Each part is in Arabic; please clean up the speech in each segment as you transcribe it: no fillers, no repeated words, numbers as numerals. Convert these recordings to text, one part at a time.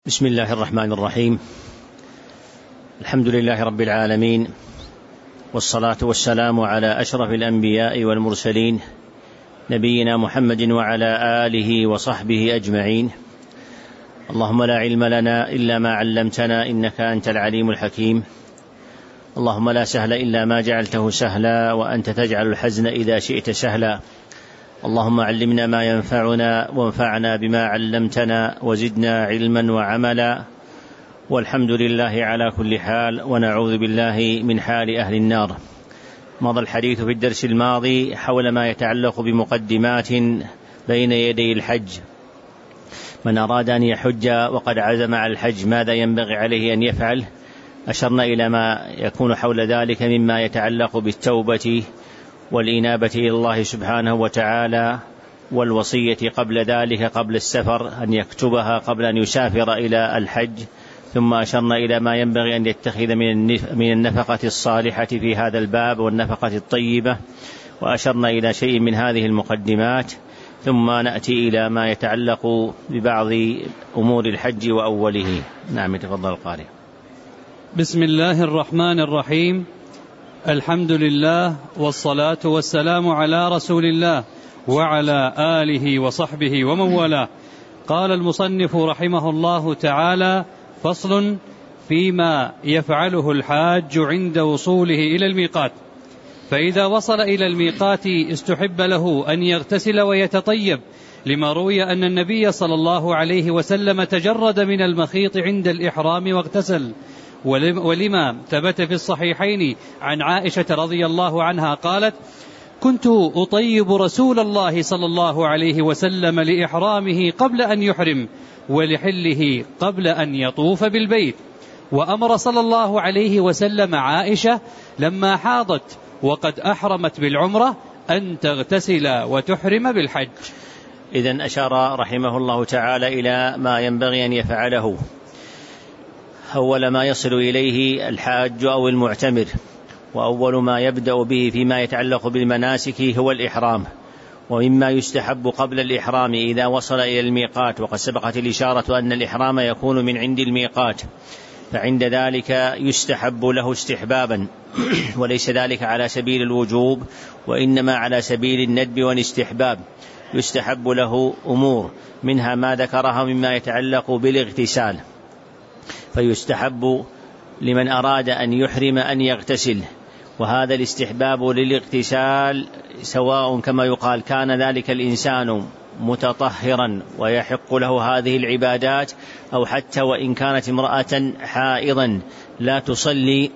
بسم الله الرحمن الرحيم. الحمد لله رب العالمين، والصلاة والسلام على أشرف الأنبياء والمرسلين، نبينا محمد وعلى آله وصحبه أجمعين. اللهم لا علم لنا إلا ما علمتنا، إنك أنت العليم الحكيم. اللهم لا سهل إلا ما جعلته سهلا، وأنت تجعل الحزن إذا شئت سهلا. اللهم علمنا ما ينفعنا، وانفعنا بما علمتنا، وزدنا علما وعملا، والحمد لله على كل حال، ونعوذ بالله من حال أهل النار. مضى الحديث في الدرس الماضي حول ما يتعلق بمقدمات بين يدي الحج. من أراد أن يحج وقد عزم على الحج ماذا ينبغي عليه أن يفعل؟ أشرنا إلى ما يكون حول ذلك مما يتعلق بالتوبة والإنابة إلى الله سبحانه وتعالى، والوصية قبل ذلك قبل السفر أن يكتبها قبل أن يسافر إلى الحج. ثم أشرنا إلى ما ينبغي أن يتخذ من النفقة الصالحة في هذا الباب والنفقة الطيبة، وأشرنا إلى شيء من هذه المقدمات. ثم نأتي إلى ما يتعلق ببعض أمور الحج وأوله. نعم، تفضل القارئ. بسم الله الرحمن الرحيم. الحمد لله، والصلاة والسلام على رسول الله وعلى آله وصحبه ومن والاه. قال المصنف رحمه الله تعالى: فصل فيما يفعله الحاج عند وصوله إلى الميقات. فإذا وصل إلى الميقات استحب له أن يغتسل ويتطيب، لما روي أن النبي صلى الله عليه وسلم تجرد من المخيط عند الإحرام واغتسل، ولما ثبت في الصحيحين عن عائشة رضي الله عنها قالت: كنت أطيب رسول الله صلى الله عليه وسلم لإحرامه قبل أن يحرم، ولحله قبل أن يطوف بالبيت. وأمر صلى الله عليه وسلم عائشة لما حاضت وقد أحرمت بالعمرة أن تغتسل وتحرم بالحج. إذن أشار رحمه الله تعالى إلى ما ينبغي أن يفعله أول ما يصل إليه الحاج أو المعتمر، وأول ما يبدأ به فيما يتعلق بالمناسك هو الإحرام. ومما يستحب قبل الإحرام إذا وصل إلى الميقات، وقد سبقت الإشارة أن الإحرام يكون من عند الميقات، فعند ذلك يستحب له استحبابا، وليس ذلك على سبيل الوجوب، وإنما على سبيل الندب والاستحباب. يستحب له أمور منها ما ذكرها مما يتعلق بالاغتسال، فيستحب لمن أراد أن يحرم أن يغتسل، وهذا الاستحباب للاغتسال سواء كما يقال كان ذلك الإنسان متطهرا ويحق له هذه العبادات، أو حتى وإن كانت امرأة حائضا لا تصلي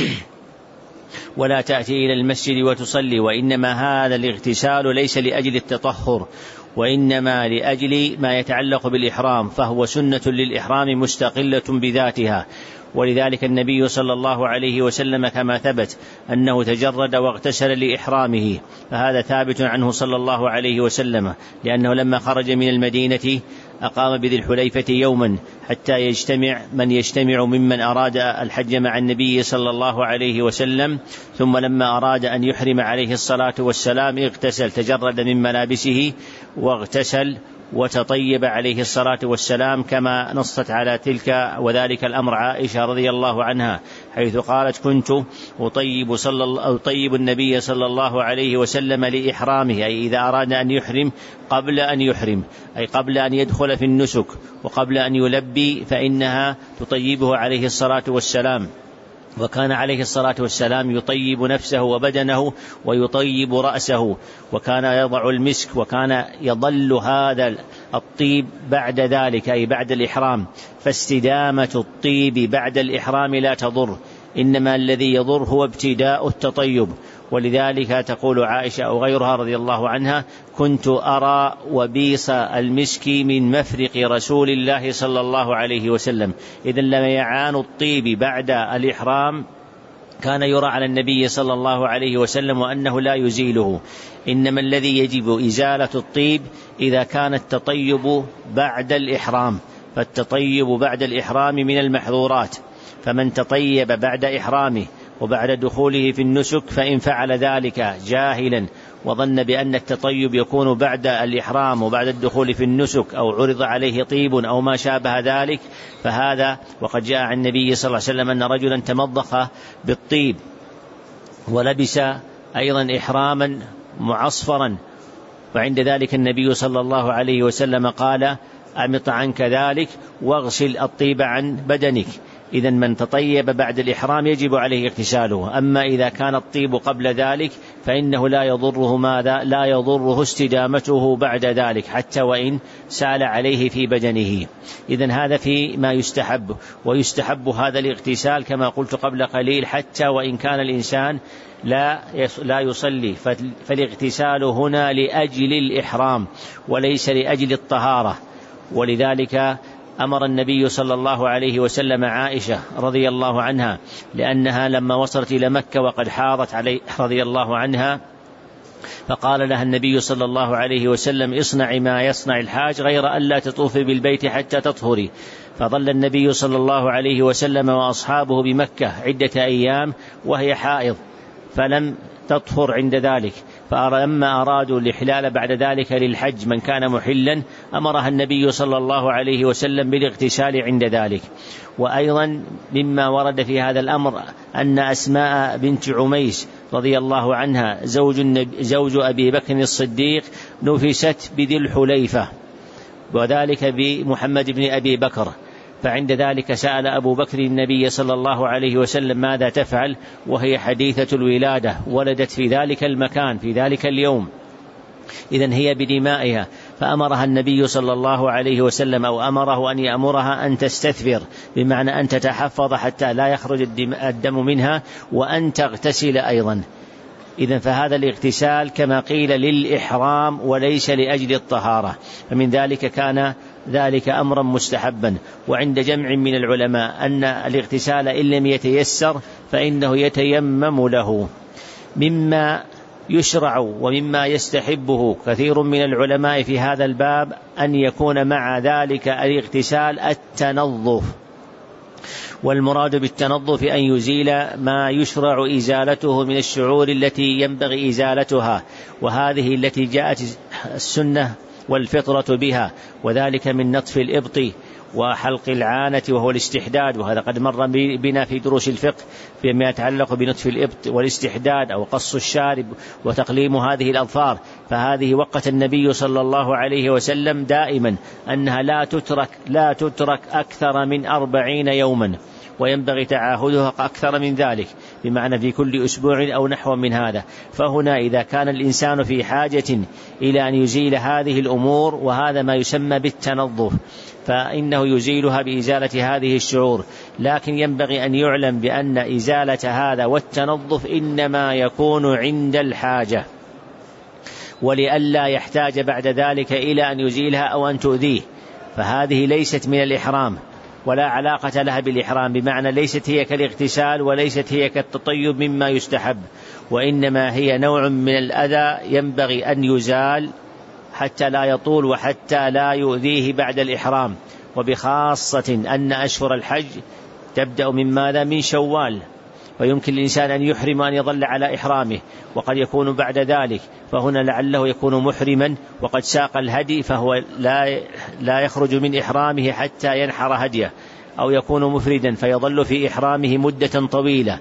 ولا تأتي إلى المسجد وتصلي، وإنما هذا الاغتسال ليس لأجل التطهر، وإنما لأجل ما يتعلق بالإحرام، فهو سنة للإحرام مستقلة بذاتها. ولذلك النبي صلى الله عليه وسلم كما ثبت أنه تجرد واغتسل لإحرامه، فهذا ثابت عنه صلى الله عليه وسلم، لأنه لما خرج من المدينة أقام بذي الحليفة يوما حتى يجتمع من يجتمع ممن أراد الحج مع النبي صلى الله عليه وسلم، ثم لما أراد أن يحرم عليه الصلاة والسلام اغتسل، تجرد من ملابسه واغتسل وتطيب عليه الصلاة والسلام، كما نصت على تلك وذلك الأمر عائشة رضي الله عنها، حيث قالت: كنت أطيب النبي صلى الله عليه وسلم لإحرامه، أي إذا أراد أن يحرم قبل أن يحرم، أي قبل أن يدخل في النسك وقبل أن يلبي، فإنها تطيبه عليه الصلاة والسلام. وكان عليه الصلاة والسلام يطيب نفسه وبدنه ويطيب رأسه، وكان يضع المسك، وكان يظل هذا الطيب بعد ذلك أي بعد الإحرام، فاستدامة الطيب بعد الإحرام لا تضر، إنما الذي يضر هو ابتداء التطيب. ولذلك تقول عائشة أو غيرها رضي الله عنها: كنت أرى وبيص المسك من مفرق رسول الله صلى الله عليه وسلم. إذن لما يعان الطيب بعد الإحرام كان يرى على النبي صلى الله عليه وسلم وأنه لا يزيله، إنما الذي يجب إزالة الطيب إذا كان التطيب بعد الإحرام، فالتطيب بعد الإحرام من المحظورات، فمن تطيب بعد إحرامه وبعد دخوله في النسك فإن فعل ذلك جاهلا وظن بأن التطيب يكون بعد الإحرام وبعد الدخول في النسك أو عرض عليه طيب أو ما شابه ذلك فهذا. وقد جاء عن النبي صلى الله عليه وسلم أن رجلا تمضخ بالطيب ولبس أيضا إحراما معصفرا، وعند ذلك النبي صلى الله عليه وسلم قال أمط عنك ذلك واغسل الطيب عن بدنك. إذن من تطيب بعد الإحرام يجب عليه اغتساله. أما إذا كان الطيب قبل ذلك فإنه لا يضره ماذا؟ لا يضره استدامته بعد ذلك حتى وإن سال عليه في بدنه. إذن هذا في ما يستحب. ويستحب هذا الاغتسال كما قلت قبل قليل حتى وإن كان الإنسان لا يصلي، فالاغتسال هنا لأجل الإحرام وليس لأجل الطهارة. ولذلك أمر النبي صلى الله عليه وسلم عائشة رضي الله عنها لأنها لما وصلت إلى مكة وقد حاضت عليه رضي الله عنها، فقال لها النبي صلى الله عليه وسلم اصنعي ما يصنع الحاج غير ألا تطوفي بالبيت حتى تطهري. فظل النبي صلى الله عليه وسلم وأصحابه بمكة عدة أيام وهي حائض فلم تطهر عند ذلك. فلما أرادوا الإحلال بعد ذلك للحج من كان محلا أمرها النبي صلى الله عليه وسلم بالاغتسال عند ذلك. وأيضا مما ورد في هذا الأمر أن أسماء بنت عميس رضي الله عنها زوج أبي بكر الصديق نفست بذي الحليفة وذلك بمحمد بن أبي بكر، فعند ذلك سأل أبو بكر النبي صلى الله عليه وسلم ماذا تفعل وهي حديثة الولادة ولدت في ذلك المكان في ذلك اليوم، إذن هي بدمائها. فأمرها النبي صلى الله عليه وسلم أو أمره أن يأمرها أن تستثفر بمعنى أن تتحفظ حتى لا يخرج الدم منها وأن تغتسل أيضا. إذن فهذا الاغتسال كما قيل للإحرام وليس لأجل الطهارة، فمن ذلك كان ذلك أمرا مستحبا. وعند جمع من العلماء أن الاغتسال إن لم يتيسر فإنه يتيمم له. مما يشرع ومما يستحبه كثير من العلماء في هذا الباب أن يكون مع ذلك الاغتسال التنظف، والمراد بالتنظف أن يزيل ما يشرع إزالته من الشعور التي ينبغي إزالتها، وهذه التي جاءت السنة والفطرة بها، وذلك من نطف الإبط وحلق العانة وهو الاستحداد، وهذا قد مر بنا في دروس الفقه فيما يتعلق بنطف الإبط والاستحداد أو قص الشارب وتقليم هذه الأظفار. فهذه وقت النبي صلى الله عليه وسلم دائما أنها لا تترك أكثر من 40 يوما، وينبغي تعاهدها أكثر من ذلك بمعنى في كل أسبوع أو نحو من هذا. فهنا إذا كان الإنسان في حاجة إلى أن يزيل هذه الأمور وهذا ما يسمى بالتنظف فإنه يزيلها بإزالة هذه الشعور، لكن ينبغي أن يعلم بأن إزالة هذا والتنظف إنما يكون عند الحاجة، ولئلا يحتاج بعد ذلك إلى أن يزيلها أو أن تؤذيه. فهذه ليست من الإحرام ولا علاقة لها بالإحرام، بمعنى ليست هي كالاغتسال وليست هي كالتطيب مما يستحب، وإنما هي نوع من الأذى ينبغي أن يزال حتى لا يطول وحتى لا يؤذيه بعد الإحرام. وبخاصة أن أشهر الحج تبدأ من ماذا؟ من شوال، ويمكن الإنسان أن يحرم أن يظل على إحرامه وقد يكون بعد ذلك، فهنا لعله يكون محرما وقد ساق الهدي فهو لا يخرج من إحرامه حتى ينحر هديه، أو يكون مفردا فيظل في إحرامه مدة طويلة.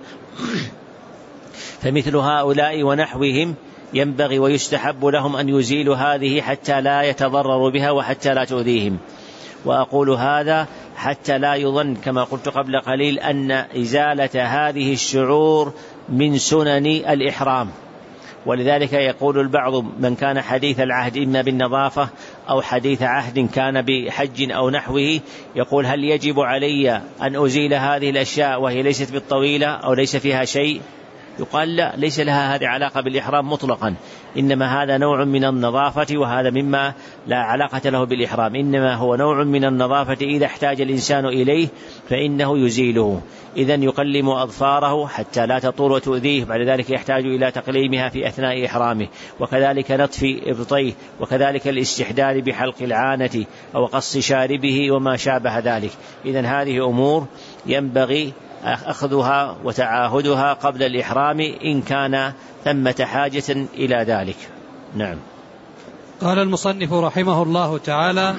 فمثل هؤلاء ونحوهم ينبغي ويستحب لهم أن يزيلوا هذه حتى لا يتضرروا بها وحتى لا تؤذيهم. وأقول هذا حتى لا يظن كما قلت قبل قليل أن إزالة هذه الشعور من سنن الإحرام. ولذلك يقول البعض من كان حديث العهد إما بالنظافة أو حديث عهد كان بحج أو نحوه، يقول هل يجب علي أن أزيل هذه الأشياء وهي ليست بالطويلة أو ليس فيها شيء؟ يقال لا، ليس لها هذه علاقة بالإحرام مطلقا، إنما هذا نوع من النظافة وهذا مما لا علاقة له بالإحرام، إنما هو نوع من النظافة إذا احتاج الإنسان إليه فإنه يزيله. إذن يقلم أظفاره حتى لا تطول وتؤذيه، بعد ذلك يحتاج إلى تقليمها في أثناء إحرامه، وكذلك نطف إبطيه، وكذلك الاستحداد بحلق العانة أو قص شاربه وما شابه ذلك. إذن هذه أمور ينبغي أخذها وتعاهدها قبل الإحرام إن كان ثمة حاجة إلى ذلك. نعم. قال المصنف رحمه الله تعالى: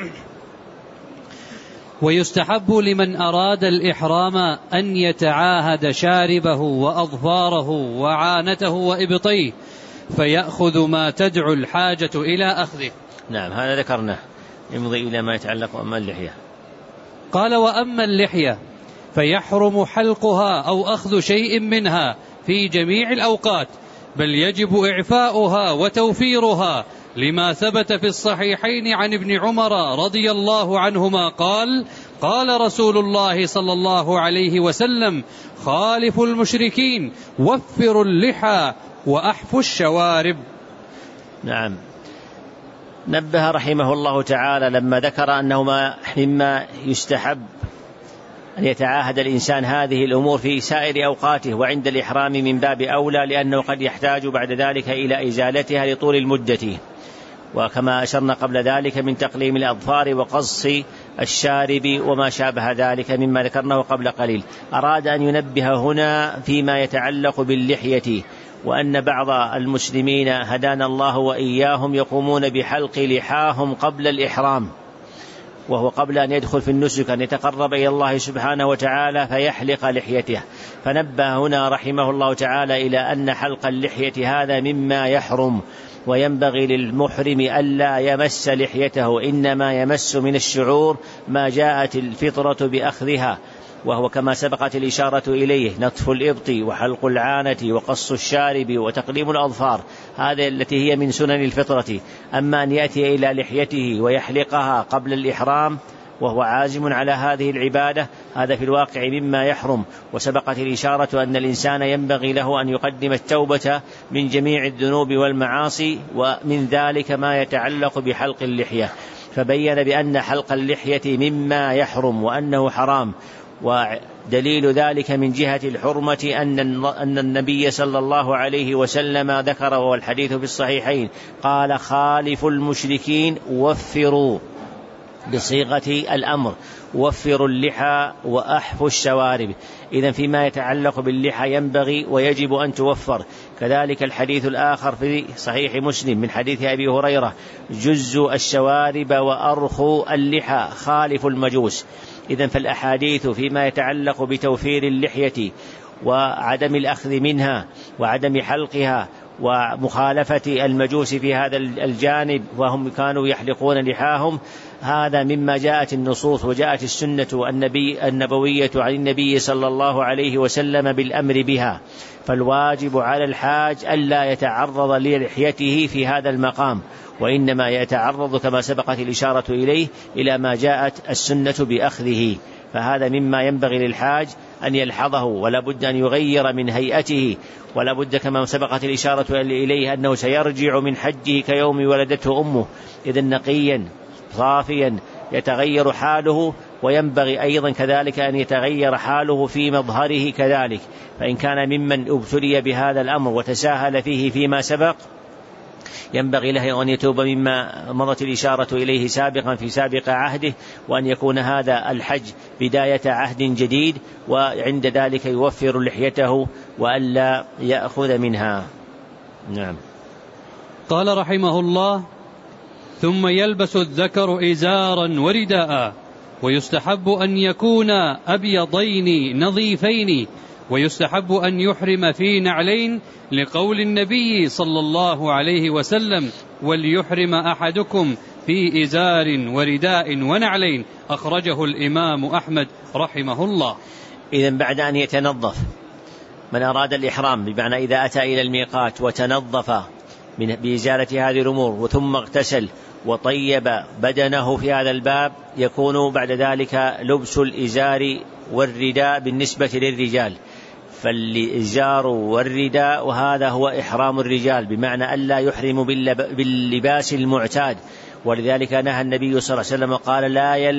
ويستحب لمن أراد الإحرام أن يتعاهد شاربه وأظفاره وعانته وإبطيه فيأخذ ما تدعو الحاجة إلى أخذه. نعم، هذا ذكرنا، يمضي إلى ما يتعلق أما اللحية. قال: وأما اللحية فيحرم حلقها أو أخذ شيء منها في جميع الأوقات، بل يجب إعفاؤها وتوفيرها، لما ثبت في الصحيحين عن ابن عمر رضي الله عنهما قال: قال رسول الله صلى الله عليه وسلم: خالفوا المشركين، وفروا اللحى، وأحفوا الشوارب. نعم. نبه رحمه الله تعالى لما ذكر أنه مما يستحب أن يتعاهد الإنسان هذه الأمور في سائر أوقاته وعند الإحرام من باب أولى، لأنه قد يحتاج بعد ذلك إلى إزالتها لطول المدة، وكما أشرنا قبل ذلك من تقليم الأظفار وقص الشارب وما شابه ذلك مما ذكرناه قبل قليل. أراد أن ينبه هنا فيما يتعلق باللحية، وأن بعض المسلمين هدانا الله وإياهم يقومون بحلق لحاهم قبل الإحرام، وهو قبل أن يدخل في النسك أن يتقرب إلى الله سبحانه وتعالى فيحلق لحيته. فنبه هنا رحمه الله تعالى إلى أن حلق اللحية هذا مما يحرم، وينبغي للمحرم ألا يمس لحيته، إنما يمس من الشعور ما جاءت الفطرة بأخذها، وهو كما سبقت الإشارة إليه نطف الإبط وحلق العانة وقص الشارب وتقليم الأظفار، هذه التي هي من سنن الفطرة. أما أن يأتي إلى لحيته ويحلقها قبل الإحرام وهو عازم على هذه العبادة، هذا في الواقع مما يحرم. وسبقت الإشارة أن الإنسان ينبغي له أن يقدم التوبة من جميع الذنوب والمعاصي، ومن ذلك ما يتعلق بحلق اللحية، فبين بأن حلق اللحية مما يحرم وأنه حرام. ودليل ذلك من جهة الحرمة أن النبي صلى الله عليه وسلم ذكر، والحديث في الصحيحين، قال: خالفوا المشركين وفروا، بصيغة الأمر، وفروا اللحى وأحفوا الشوارب. إذن فيما يتعلق باللحى ينبغي ويجب أن توفر. كذلك الحديث الآخر في صحيح مسلم من حديث أبي هريرة: جزوا الشوارب وأرخوا اللحى، خالفوا المجوس. إذن فالأحاديث فيما يتعلق بتوفير اللحية وعدم الأخذ منها وعدم حلقها ومخالفة المجوس في هذا الجانب، وهم كانوا يحلقون لحاهم، هذا مما جاءت النصوص وجاءت السنة النبوية عن النبي صلى الله عليه وسلم بالأمر بها. فالواجب على الحاج ألا يتعرض للحيته في هذا المقام، وإنما يتعرض كما سبقت الإشارة إليه إلى ما جاءت السنة بأخذه. فهذا مما ينبغي للحاج أن يلحظه، ولا بد أن يغير من هيئته، ولا بد كما سبقت الإشارة إليه أنه سيرجع من حجه كيوم ولدته أمه، إذن نقيا صافيا يتغير حاله. وينبغي أيضا كذلك أن يتغير حاله في مظهره كذلك، فإن كان ممن ابتلي بهذا الأمر وتساهل فيه فيما سبق ينبغي له أن يتوب مما مضت الإشارة إليه سابقا في سابق عهده، وأن يكون هذا الحج بداية عهد جديد، وعند ذلك يوفر لحيته وألا يأخذ منها. نعم. قال رحمه الله: ثم يلبس الذكر إزارا ورداء، ويستحب أن يكونا أبيضين نظيفين، ويستحب أن يحرم في نعلين، لقول النبي صلى الله عليه وسلم: وليحرم أحدكم في إزار ورداء ونعلين. أخرجه الإمام أحمد رحمه الله. إذن بعد أن يتنظف من أراد الإحرام، بمعنى إذا أتى إلى الميقات وتنظف بإزالة هذه الأمور وثم اغتسل وطيب بدنه في هذا الباب، يكون بعد ذلك لبس الإزار والرداء بالنسبة للرجال. فالإزار والرداء وهذا هو إحرام الرجال، بمعنى ألا يحرم باللباس المعتاد. ولذلك نهى النبي صلى الله عليه وسلم قال: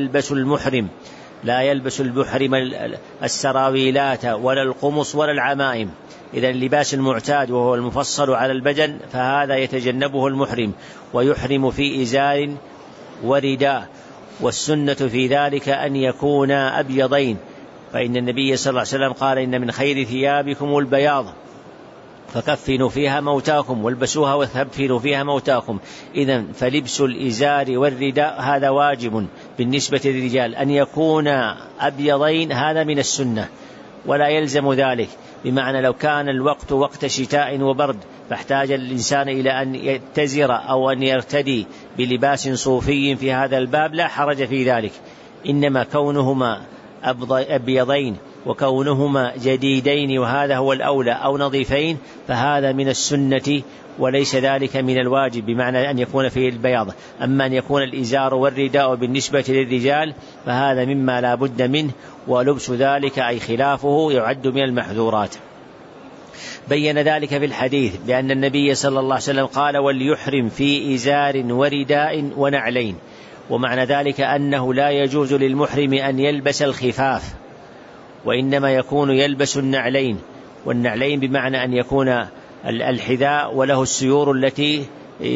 لا يلبس المحرم السراويلات ولا القمص ولا العمائم. إذا اللباس المعتاد وهو المفصل على البدن فهذا يتجنبه المحرم، ويحرم في إزار ورداء. والسنة في ذلك أن يكون أبيضين، فإن النبي صلى الله عليه وسلم قال إن من خير ثيابكم البياض فكفنوا فيها موتاكم والبسوها وكفنوا فيها موتاكم. إذن فلبس الإزار والرداء هذا واجب بالنسبة للرجال. أن يكون أبيضين هذا من السنة ولا يلزم ذلك، بمعنى لو كان الوقت وقت شتاء وبرد فاحتاج الإنسان إلى أن يتزر أو أن يرتدي بلباس صوفي في هذا الباب لا حرج في ذلك، إنما كونهما أبيضين وكونهما جديدين وهذا هو الأولى أو نظيفين فهذا من السنة وليس ذلك من الواجب، بمعنى أن يكون فيه البياض. أما أن يكون الإزار والرداء بالنسبة للرجال فهذا مما لا بد منه، ولبس ذلك أي خلافه يعد من المحذورات. بين ذلك في الحديث بأن النبي صلى الله عليه وسلم قال وليحرم في إزار ورداء ونعلين، ومعنى ذلك أنه لا يجوز للمحرم أن يلبس الخفاف، وإنما يكون يلبس النعلين، والنعلين بمعنى أن يكون الحذاء وله السيور التي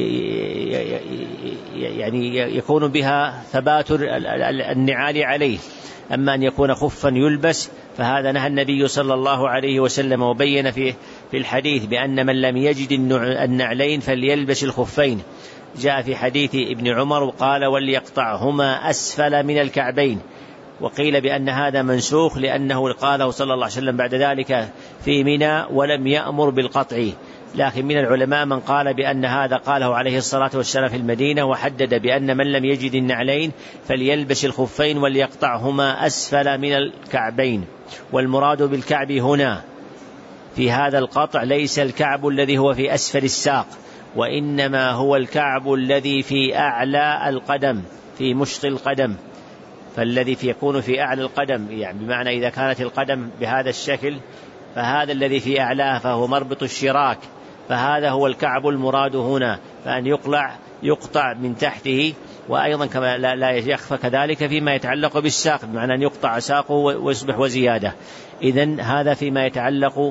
يعني يكون بها ثبات النعال عليه. أما أن يكون خفا يلبس فهذا نهى النبي صلى الله عليه وسلم، وبين في الحديث بأن من لم يجد النعلين فليلبس الخفين. جاء في حديث ابن عمر وقال وليقطعهما أسفل من الكعبين، وقيل بأن هذا منسوخ لأنه قاله صلى الله عليه وسلم بعد ذلك في منى ولم يأمر بالقطع، لكن من العلماء من قال بأن هذا قاله عليه الصلاة والسلام في المدينة، وحدد بأن من لم يجد النعلين فليلبس الخفين وليقطعهما أسفل من الكعبين. والمراد بالكعب هنا في هذا القطع ليس الكعب الذي هو في أسفل الساق، وإنما هو الكعب الذي في أعلى القدم في مشط القدم، فالذي يكون في أعلى القدم يعني بمعنى إذا كانت القدم بهذا الشكل فهذا الذي في أعلاه فهو مربط الشراك، فهذا هو الكعب المراد هنا، فأن يقطع من تحته. وأيضا كما لا يخفى كذلك فيما يتعلق بالساق، بمعنى أن يقطع ساقه ويصبح وزيادة. إذن هذا فيما يتعلق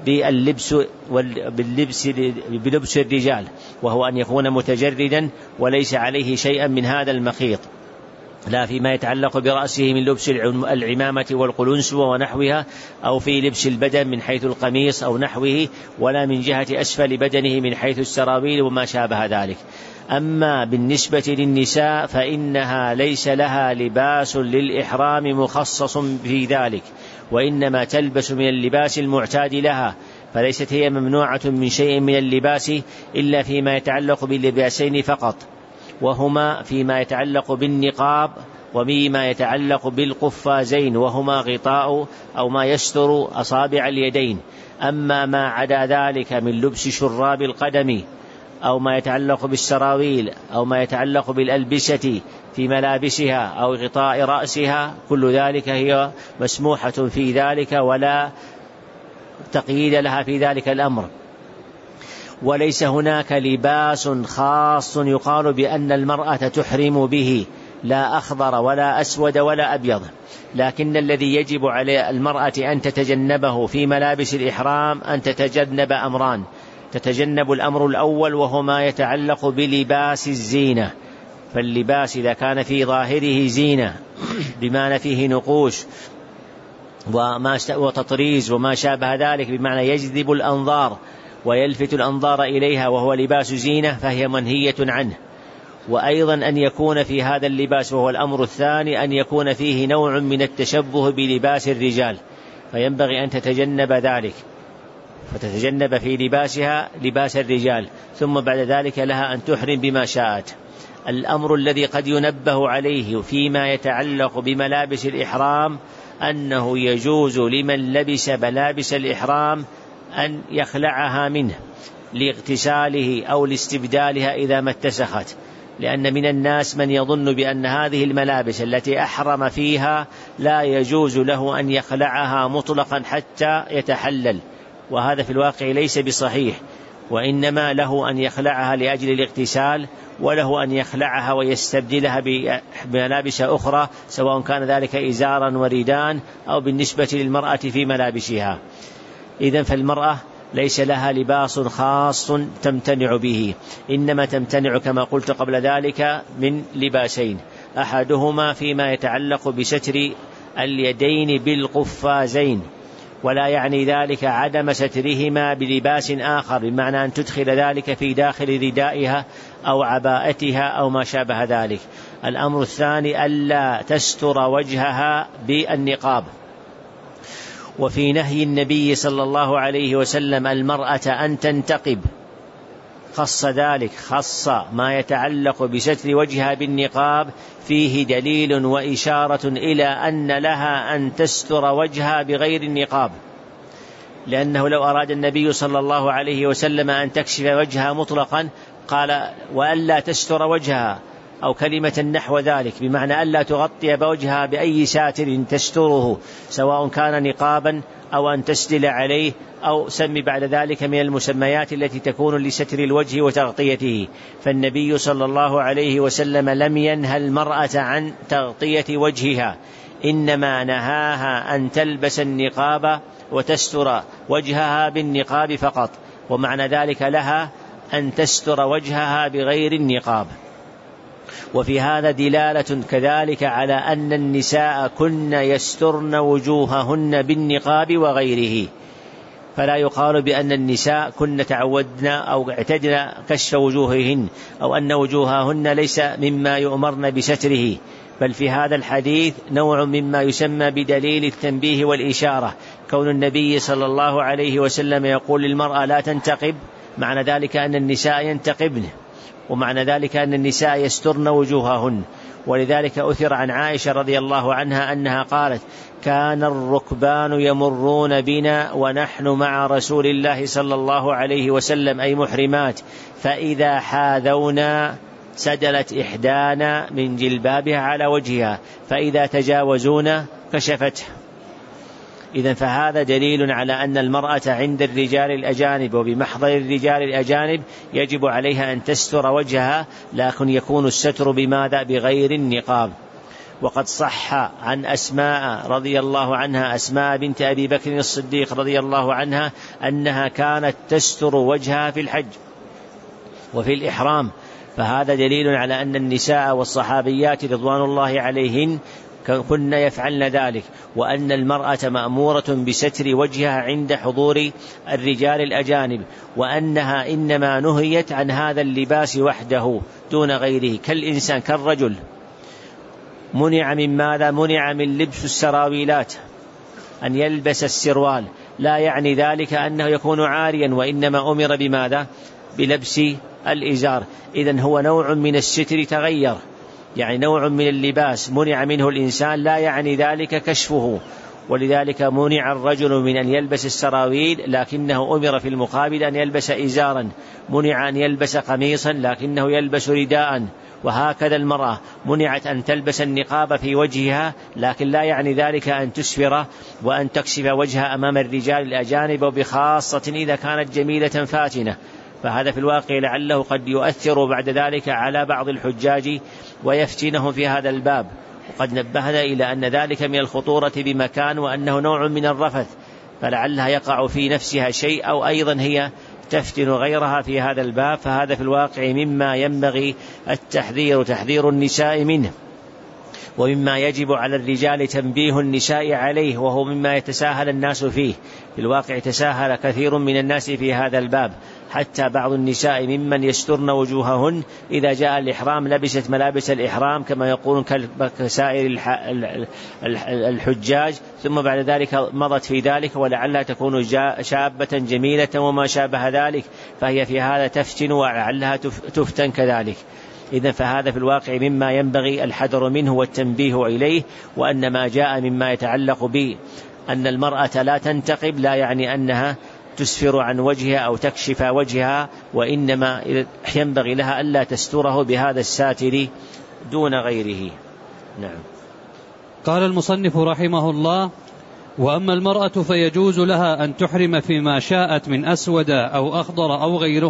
بلبس الرجال، وهو أن يكون متجردا وليس عليه شيئا من هذا المخيط، لا فيما يتعلق برأسه من لبس العمامة والقلنسوة ونحوها، أو في لبس البدن من حيث القميص أو نحوه، ولا من جهة أسفل بدنه من حيث السراويل وما شابه ذلك. أما بالنسبة للنساء فإنها ليس لها لباس للإحرام مخصص في ذلك، وإنما تلبس من اللباس المعتاد لها، فليست هي ممنوعة من شيء من اللباس إلا فيما يتعلق باللباسين فقط، وهما فيما يتعلق بالنقاب ومما يتعلق بالقفازين، وهما غطاء أو ما يستر أصابع اليدين. أما ما عدا ذلك من لبس شراب القدم أو ما يتعلق بالسراويل أو ما يتعلق بالألبسة في ملابسها أو غطاء رأسها، كل ذلك هي مسموحة في ذلك ولا تقييد لها في ذلك الأمر. وليس هناك لباس خاص يقال بأن المرأة تحرم به، لا أخضر ولا أسود ولا أبيض، لكن الذي يجب على المرأة أن تتجنبه في ملابس الإحرام أن تتجنب أمران. تتجنب الأمر الأول وهو ما يتعلق بلباس الزينة، فاللباس إذا كان في ظاهره زينة بمعنى فيه نقوش وتطريز وما شابه ذلك بمعنى يجذب الأنظار ويلفت الأنظار إليها وهو لباس زينة فهي منهية عنه. وأيضا أن يكون في هذا اللباس، وهو الأمر الثاني، أن يكون فيه نوع من التشبه بلباس الرجال، فينبغي أن تتجنب ذلك، فتتجنب في لباسها لباس الرجال، ثم بعد ذلك لها أن تحرم بما شاءت. الأمر الذي قد ينبه عليه فيما يتعلق بملابس الإحرام أنه يجوز لمن لبس ملابس الإحرام أن يخلعها منه لاغتساله أو لاستبدالها إذا ما اتسخت، لأن من الناس من يظن بأن هذه الملابس التي أحرم فيها لا يجوز له أن يخلعها مطلقا حتى يتحلل، وهذا في الواقع ليس بصحيح، وإنما له أن يخلعها لأجل الاغتسال، وله أن يخلعها ويستبدلها بملابس أخرى، سواء كان ذلك إزارا وردان أو بالنسبة للمرأة في ملابسها. إذن فالمرأة ليس لها لباس خاص تمتنع به، إنما تمتنع كما قلت قبل ذلك من لباسين، أحدهما فيما يتعلق بستر اليدين بالقفازين، ولا يعني ذلك عدم سترهما بلباس آخر، بمعنى أن تدخل ذلك في داخل ردائها أو عباءتها أو ما شابه ذلك. الأمر الثاني ألا تستر وجهها بالنقاب. وفي نهي النبي صلى الله عليه وسلم المرأة أن تنتقب خص ذلك، خص ما يتعلق بستر وجهها بالنقاب، فيه دليل وإشارة إلى أن لها أن تستر وجهها بغير النقاب، لأنه لو أراد النبي صلى الله عليه وسلم أن تكشف وجهها مطلقا قال وألا تستر وجهها، أو كلمة نحو ذلك، بمعنى ألا تغطي بوجهها بأي ساتر تستره، سواء كان نقابا أو أن تسدل عليه أو سمي بعد ذلك من المسميات التي تكون لستر الوجه وتغطيته. فالنبي صلى الله عليه وسلم لم ينهى المرأة عن تغطية وجهها، إنما نهاها أن تلبس النقاب وتستر وجهها بالنقاب فقط، ومعنى ذلك لها أن تستر وجهها بغير النقاب. وفي هذا دلالة كذلك على أن النساء كن يسترن وجوههن بالنقاب وغيره، فلا يقال بأن النساء كن تعودنا أو اعتدنا كشف وجوههن، أو أن وجوههن ليس مما يؤمرن بستره، بل في هذا الحديث نوع مما يسمى بدليل التنبيه والإشارة، كون النبي صلى الله عليه وسلم يقول للمرأة لا تنتقب، معنى ذلك أن النساء ينتقبن، ومعنى ذلك أن النساء يسترن وجوههن. ولذلك أثر عن عائشة رضي الله عنها أنها قالت كان الركبان يمرون بنا ونحن مع رسول الله صلى الله عليه وسلم أي محرمات، فإذا حاذونا سدلت إحدانا من جلبابها على وجهها، فإذا تجاوزونا كشفته. إذن فهذا دليل على أن المرأة عند الرجال الأجانب وبمحضر الرجال الأجانب يجب عليها أن تستر وجهها، لكن يكون الستر بماذا؟ بغير النقاب. وقد صح عن أسماء رضي الله عنها، أسماء بنت أبي بكر الصديق رضي الله عنها، أنها كانت تستر وجهها في الحج وفي الإحرام، فهذا دليل على أن النساء والصحابيات رضوان الله عليهن كن يفعلن ذلك، وأن المرأة مأمورة بستر وجهها عند حضور الرجال الأجانب، وأنها إنما نهيت عن هذا اللباس وحده دون غيره، كالإنسان كالرجل منع من ماذا؟ منع من لبس السراويلات، أن يلبس السروال، لا يعني ذلك أنه يكون عاريا، وإنما أمر بماذا؟ بلبس الإزار. إذن هو نوع من الستر تغير، يعني نوع من اللباس منع منه الإنسان، لا يعني ذلك كشفه. ولذلك منع الرجل من أن يلبس السراويل، لكنه أمر في المقابل أن يلبس إزارا، منع أن يلبس قميصا لكنه يلبس رداء. وهكذا المرأة منعت أن تلبس النقاب في وجهها، لكن لا يعني ذلك أن تسفر وأن تكشف وجهها أمام الرجال الأجانب، وبخاصة إذا كانت جميلة فاتنة، فهذا في الواقع لعله قد يؤثر بعد ذلك على بعض الحجاج ويفتنهم في هذا الباب. وقد نبهنا إلى أن ذلك من الخطورة بمكان، وأنه نوع من الرفث، فلعلها يقع في نفسها شيء، أو أيضا هي تفتن غيرها في هذا الباب. فهذا في الواقع مما ينبغي التحذير، تحذير النساء منه، ومما يجب على الرجال تنبيه النساء عليه، وهو مما يتساهل الناس فيه. في الواقع تساهل كثير من الناس في هذا الباب، حتى بعض النساء ممن يسترن وجوههن إذا جاء الإحرام لبست ملابس الإحرام كما يقولون كسائر الحجاج، ثم بعد ذلك مضت في ذلك، ولعلها تكون شابة جميلة وما شابه ذلك، فهي في هذا تفتن ولعلها تفتن كذلك. إذن فهذا في الواقع مما ينبغي الحذر منه والتنبيه إليه. وأن ما جاء مما يتعلق بأن المرأة لا تنتقب لا يعني أنها تسفر عن وجهها أو تكشف وجهها، وإنما ينبغي لها ألا تستره بهذا الساتر دون غيره. نعم. قال المصنف رحمه الله: وأما المرأة فيجوز لها أن تحرم فيما شاءت من أسود أو أخضر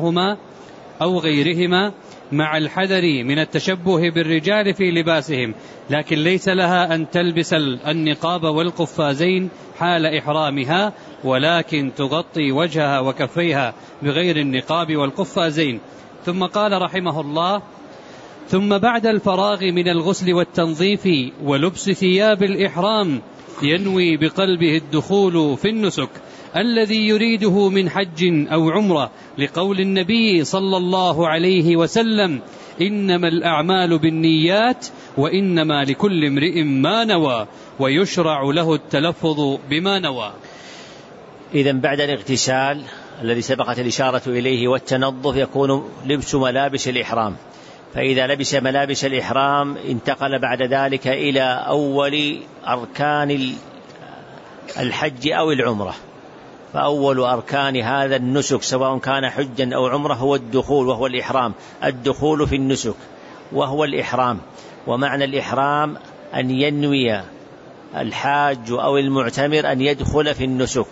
أو غيرهما مع الحذر من التشبه بالرجال في لباسهم، لكن ليس لها أن تلبس النقاب والقفازين حال إحرامها، ولكن تغطي وجهها وكفيها بغير النقاب والقفازين. ثم قال رحمه الله: ثم بعد الفراغ من الغسل والتنظيف ولبس ثياب الإحرام ينوي بقلبه الدخول في النسك الذي يريده من حج أو عمرة، لقول النبي صلى الله عليه وسلم: إنما الأعمال بالنيات وإنما لكل امرئ ما نوى، ويشرع له التلفظ بما نوى. إذن بعد الاغتسال الذي سبقت الإشارة إليه والتنظف يكون لبس ملابس الإحرام، فإذا لبس ملابس الإحرام انتقل بعد ذلك إلى أول أركان الحج أو العمرة. فأول أركان هذا النسك سواء كان حجا أو عمرة هو الدخول وهو الإحرام، الدخول في النسك وهو الإحرام. ومعنى الإحرام أن ينوي الحاج أو المعتمر أن يدخل في النسك،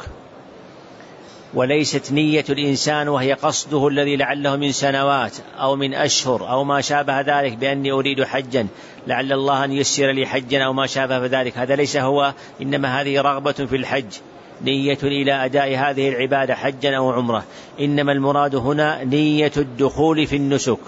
وليست نية الإنسان وهي قصده الذي لعله من سنوات أو من أشهر أو ما شابه ذلك بأني أريد حجا، لعل الله أن يسر لي حجا أو ما شابه ذلك، هذا ليس هو، إنما هذه رغبة في الحج، نية إلى أداء هذه العبادة حجا أو عمرة. إنما المراد هنا نية الدخول في النسك.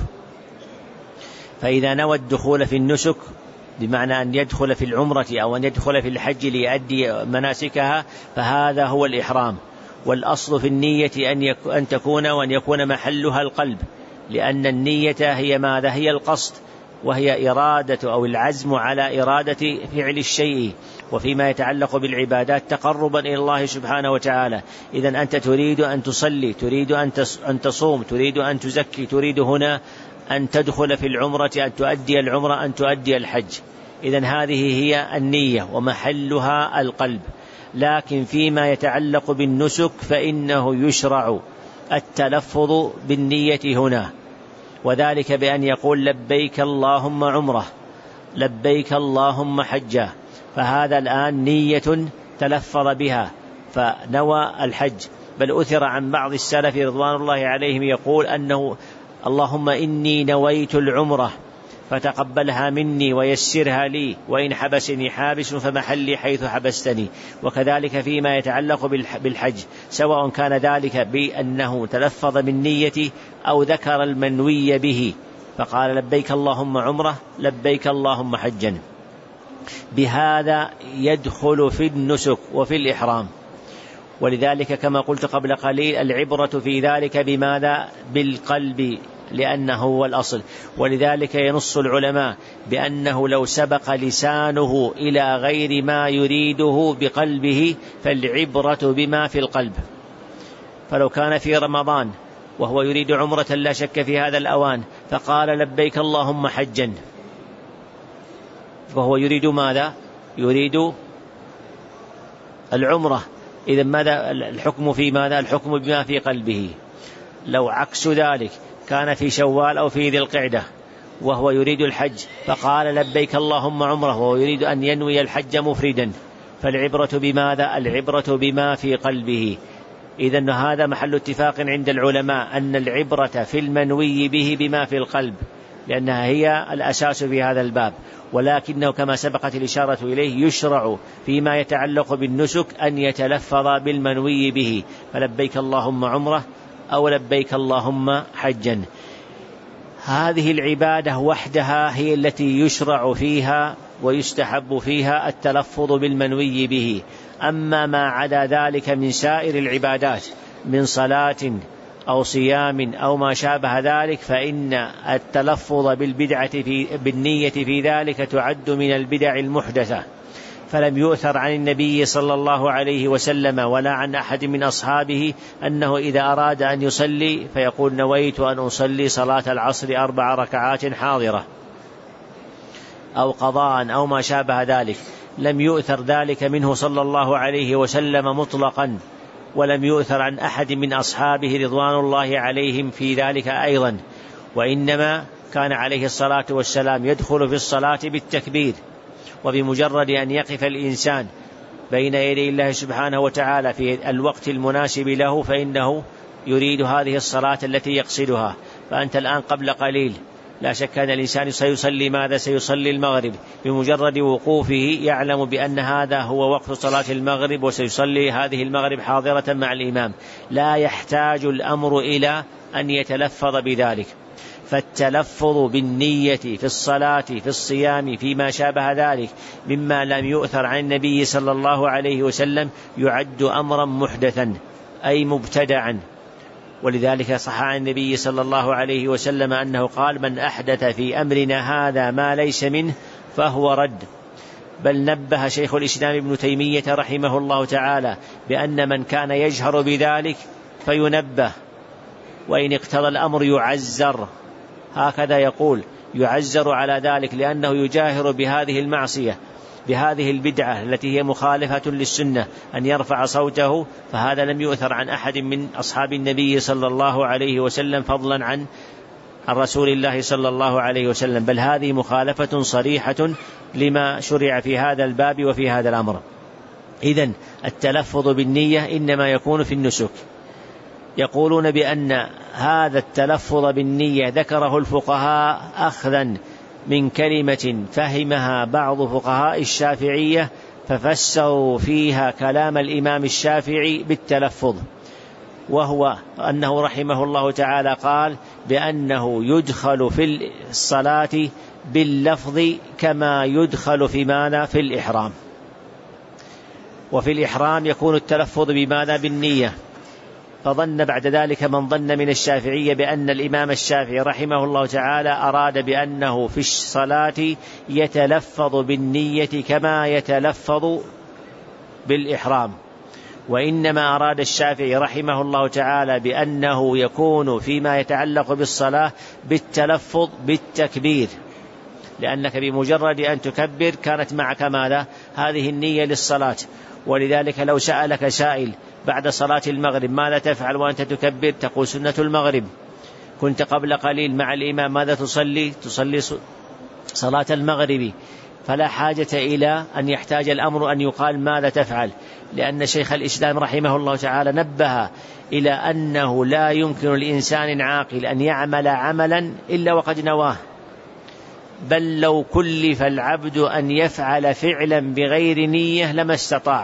فإذا نوى الدخول في النسك بمعنى أن يدخل في العمرة أو أن يدخل في الحج ليؤدي مناسكها فهذا هو الإحرام. والأصل في النية أن تكون وأن يكون محلها القلب، لأن النية هي ماذا؟ هي القصد، وهي إرادة أو العزم على إرادة فعل الشيء. وفيما يتعلق بالعبادات تقربا إلى الله سبحانه وتعالى. إذن أنت تريد أن تصلي، تريد أن تصوم، تريد أن تزكي، تريد هنا أن تدخل في العمرة، أن تؤدي العمرة، أن تؤدي الحج. إذن هذه هي النية ومحلها القلب. لكن فيما يتعلق بالنسك فإنه يشرع التلفظ بالنية هنا، وذلك بأن يقول: لبيك اللهم عمرة، لبيك اللهم حجة. فهذا الآن نية تلفظ بها فنوى الحج. بل أثر عن بعض السلف رضوان الله عليهم يقول أنه: اللهم إني نويت العمرة فتقبلها مني ويسرها لي، وإن حبسني حابس فمحلي حيث حبستني. وكذلك فيما يتعلق بالحج سواء كان ذلك بأنه تلفظ بالنية أو ذكر المنوي به فقال: لبيك اللهم عمرة، لبيك اللهم حجا. بهذا يدخل في النسك وفي الإحرام. ولذلك كما قلت قبل قليل العبرة في ذلك بماذا؟ بالقلب، لأنه هو الأصل. ولذلك ينص العلماء بأنه لو سبق لسانه إلى غير ما يريده بقلبه فالعبرة بما في القلب. فلو كان في رمضان وهو يريد عمرة لا شك في هذا الأوان فقال: لبيك اللهم حجا، فهو يريد ماذا؟ يريد العمرة. إذن ماذا الحكم في ماذا؟ الحكم بما في قلبه. لو عكس ذلك كان في شوال أو في ذي القعدة وهو يريد الحج فقال: لبيك اللهم عمره، وهو يريد أن ينوي الحج مفردا، فالعبرة بماذا؟ العبرة بما في قلبه. إذن هذا محل اتفاق عند العلماء أن العبرة في المنوي به بما في القلب، لأنها هي الأساس في هذا الباب. ولكنه كما سبقت الإشارة إليه يشرع فيما يتعلق بالنسك أن يتلفظ بالمنوي به، فلبيك اللهم عمره أو لبيك اللهم حجا. هذه العبادة وحدها هي التي يشرع فيها ويستحب فيها التلفظ بالمنوي به. أما ما عدا ذلك من سائر العبادات من صلاة أو صيام أو ما شابه ذلك فإن التلفظ بالنية في ذلك تعد من البدع المحدثة. فلم يؤثر عن النبي صلى الله عليه وسلم ولا عن أحد من أصحابه أنه إذا أراد أن يصلي فيقول: نويت أن أصلي صلاة العصر 4 ركعات حاضرة، أو قضاء أو ما شابه ذلك. لم يؤثر ذلك منه صلى الله عليه وسلم مطلقا، ولم يؤثر عن أحد من أصحابه رضوان الله عليهم في ذلك أيضا. وإنما كان عليه الصلاة والسلام يدخل في الصلاة بالتكبير، وبمجرد أن يقف الإنسان بين يدي الله سبحانه وتعالى في الوقت المناسب له فإنه يريد هذه الصلاة التي يقصدها. فأنت الآن قبل قليل لا شك أن الإنسان سيصلي ماذا؟ سيصلي المغرب، بمجرد وقوفه يعلم بأن هذا هو وقت صلاة المغرب وسيصلي هذه المغرب حاضرة مع الإمام، لا يحتاج الأمر إلى أن يتلفظ بذلك. فالتلفظ بالنية في الصلاة في الصيام فيما شابه ذلك مما لم يؤثر عن النبي صلى الله عليه وسلم يعد أمرا محدثا أي مبتدعا. ولذلك صح عن النبي صلى الله عليه وسلم أنه قال: من أحدث في أمرنا هذا ما ليس منه فهو رد. بل نبه شيخ الإسلام ابن تيمية رحمه الله تعالى بأن من كان يجهر بذلك فينبه، وإن اقتضى الأمر يعزر، هكذا يقول، يعزر على ذلك لأنه يجاهر بهذه المعصية بهذه البدعة التي هي مخالفة للسنة أن يرفع صوته، فهذا لم يؤثر عن أحد من أصحاب النبي صلى الله عليه وسلم فضلا عن رسول الله صلى الله عليه وسلم، بل هذه مخالفة صريحة لما شرع في هذا الباب وفي هذا الأمر. إذن التلفظ بالنية إنما يكون في النسك. يقولون بأن هذا التلفظ بالنية ذكره الفقهاء أخذا من كلمة فهمها بعض فقهاء الشافعية ففسروا فيها كلام الإمام الشافعي بالتلفظ، وهو أنه رحمه الله تعالى قال بأنه يدخل في الصلاة باللفظ كما يدخل في ماذا؟ في الإحرام. وفي الإحرام يكون التلفظ بماذا؟ بالنية. فظن بعد ذلك من ظن من الشافعية بأن الإمام الشافعي رحمه الله تعالى أراد بأنه في الصلاة يتلفظ بالنية كما يتلفظ بالإحرام، وإنما أراد الشافعي رحمه الله تعالى بأنه يكون فيما يتعلق بالصلاة بالتلفظ بالتكبير، لأنك بمجرد أن تكبر كانت معك ماذا؟ هذه النية للصلاة. ولذلك لو سألك سائل بعد صلاة المغرب ماذا تفعل وأنت تكبر؟ تقول سنة المغرب. كنت قبل قليل مع الإمام ماذا تصلي؟ تصلي صلاة المغرب. فلا حاجة إلى أن يحتاج الأمر أن يقال ماذا تفعل، لأن شيخ الإسلام رحمه الله تعالى نبه إلى أنه لا يمكن لإنسان عاقل أن يعمل عملا إلا وقد نواه، بل لو كلف العبد أن يفعل فعلا بغير نية لما استطاع.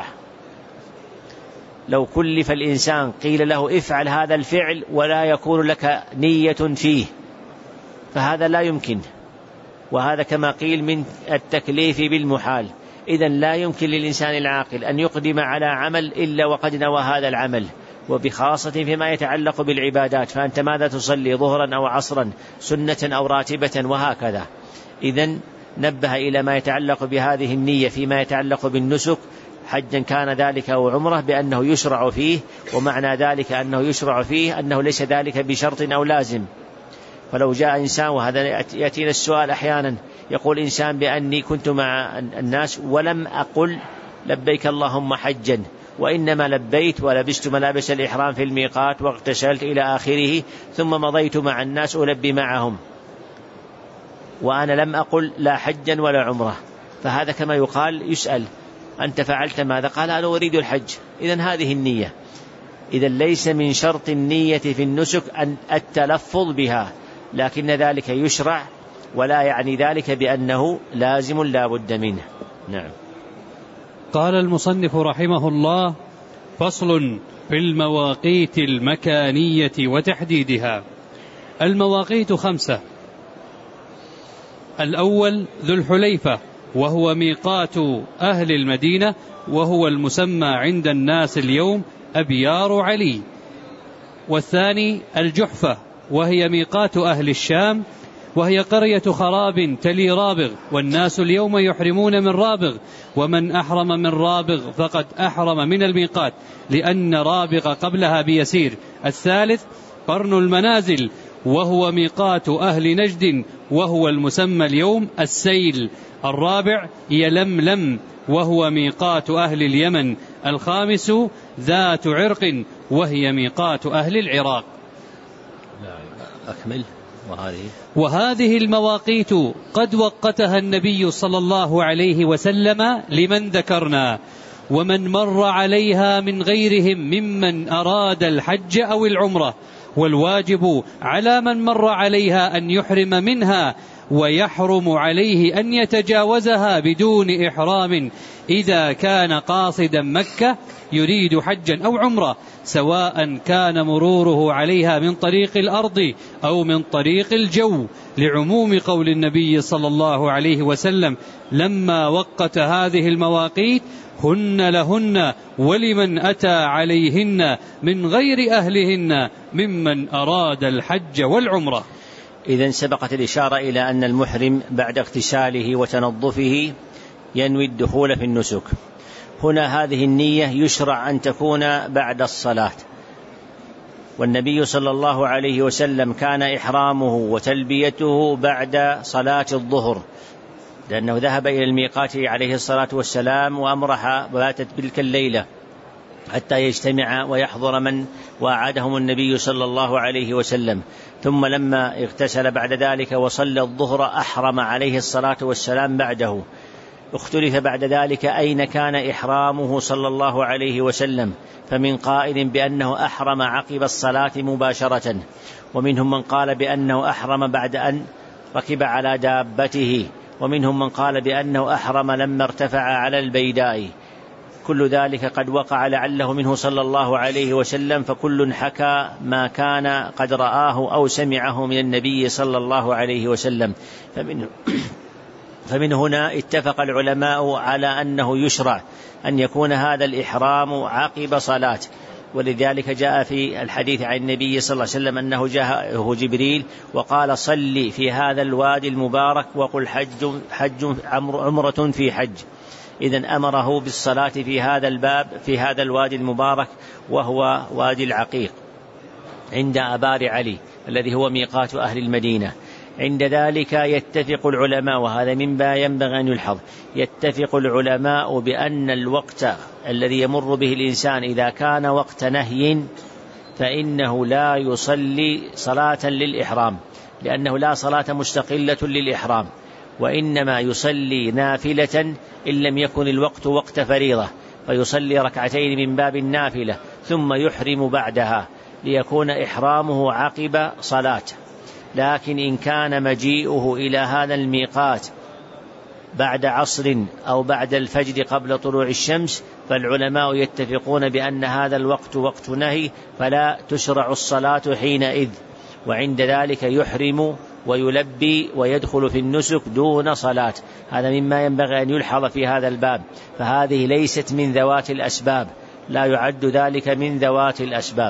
لو كلف الإنسان قيل له افعل هذا الفعل ولا يكون لك نية فيه فهذا لا يمكن، وهذا كما قيل من التكليف بالمحال. إذن لا يمكن للإنسان العاقل أن يقدم على عمل إلا وقد نوى هذا العمل، وبخاصة فيما يتعلق بالعبادات، فأنت ماذا تصلي؟ ظهرا أو عصرا، سنة أو راتبة، وهكذا. إذن نبه إلى ما يتعلق بهذه النية فيما يتعلق بالنسك، حجا كان ذلك أو عمره، بأنه يشرع فيه، ومعنى ذلك أنه يشرع فيه أنه ليس ذلك بشرط أو لازم. فلو جاء إنسان، وهذا يأتينا السؤال أحيانا، يقول إنسان بأني كنت مع الناس ولم أقل لبيك اللهم حجا، وإنما لبيت ولبست ملابس الإحرام في الميقات واغتسلت إلى آخره، ثم مضيت مع الناس ألبي معهم وأنا لم أقل لا حجا ولا عمره، فهذا كما يقال يسأل أنت فعلت ماذا؟ قال أنا أريد الحج. إذن هذه النية. إذن ليس من شرط النية في النسك أن التلفظ بها، لكن ذلك يشرع، ولا يعني ذلك بأنه لازم لا بد منه. نعم. قال المصنف رحمه الله: فصل في المواقيت المكانية وتحديدها. المواقيت 5. الأول ذو الحليفة، وهو ميقات أهل المدينة، وهو المسمى عند الناس اليوم أبيار علي. والثاني الجحفة، وهي ميقات أهل الشام، وهي قرية خراب تلي رابغ، والناس اليوم يحرمون من رابغ، ومن أحرم من رابغ فقد أحرم من الميقات، لأن رابغ قبلها بيسير. الثالث قرن المنازل، وهو ميقات أهل نجد، وهو المسمى اليوم السيل. الرابع يلملم، وهو ميقات أهل اليمن. الخامس ذات عرق، وهي ميقات أهل العراق. أكمل. وهذه المواقيت قد وقتها النبي صلى الله عليه وسلم لمن ذكرنا، ومن مر عليها من غيرهم ممن أراد الحج أو العمرة، والواجب على من مر عليها أن يحرم منها، ويحرم عليه أن يتجاوزها بدون إحرام إذا كان قاصدا مكة يريد حجا أو عمرة، سواء كان مروره عليها من طريق الأرض أو من طريق الجو، لعموم قول النبي صلى الله عليه وسلم لما وقت هذه المواقيت: هن لهن ولمن أتى عليهن من غير أهلهن ممن أراد الحج والعمرة. إذن سبقت الإشارة إلى أن المحرم بعد اغتساله وتنظفه ينوي الدخول في النسك. هنا هذه النية يشرع أن تكون بعد الصلاة، والنبي صلى الله عليه وسلم كان إحرامه وتلبيته بعد صلاة الظهر، لأنه ذهب إلى الميقات عليه الصلاة والسلام وأمرح باتت تلك الليلة حتى يجتمع ويحضر من وعدهم النبي صلى الله عليه وسلم. ثم لما اغتسل بعد ذلك وصلى الظهر أحرم عليه الصلاة والسلام بعده. اختلف بعد ذلك أين كان إحرامه صلى الله عليه وسلم، فمن قائل بأنه أحرم عقب الصلاة مباشرة، ومنهم من قال بأنه أحرم بعد أن ركب على دابته، ومنهم من قال بأنه أحرم لما ارتفع على البيداء. كل ذلك قد وقع لعله منه صلى الله عليه وسلم، فكل حكى ما كان قد رآه أو سمعه من النبي صلى الله عليه وسلم. فمن هنا اتفق العلماء على أنه يشرع أن يكون هذا الإحرام عقب صلاة، ولذلك جاء في الحديث عن النبي صلى الله عليه وسلم أنه جاءه جبريل وقال: صلي في هذا الوادي المبارك وقل حج عمرة في حج. إذن أمره بالصلاة في هذا الباب في هذا الوادي المبارك، وهو وادي العقيق عند آبار علي الذي هو ميقات أهل المدينة. عند ذلك يتفق العلماء، وهذا مما ينبغي أن يلحظ، يتفق العلماء بأن الوقت الذي يمر به الإنسان إذا كان وقت نهي فإنه لا يصلي صلاة للإحرام، لأنه لا صلاة مستقلة للإحرام، وإنما يصلي نافلة إن لم يكن الوقت وقت فريضة، فيصلي ركعتين من باب النافلة ثم يحرم بعدها ليكون إحرامه عقب صلاة. لكن إن كان مجيئه إلى هذا الميقات بعد عصر أو بعد الفجر قبل طلوع الشمس، فالعلماء يتفقون بأن هذا الوقت وقت نهي، فلا تشرع الصلاة حينئذ، وعند ذلك يحرم ويلبي ويدخل في النسك دون صلاة. هذا مما ينبغي أن يلحظ في هذا الباب، فهذه ليست من ذوات الأسباب، لا يعد ذلك من ذوات الأسباب.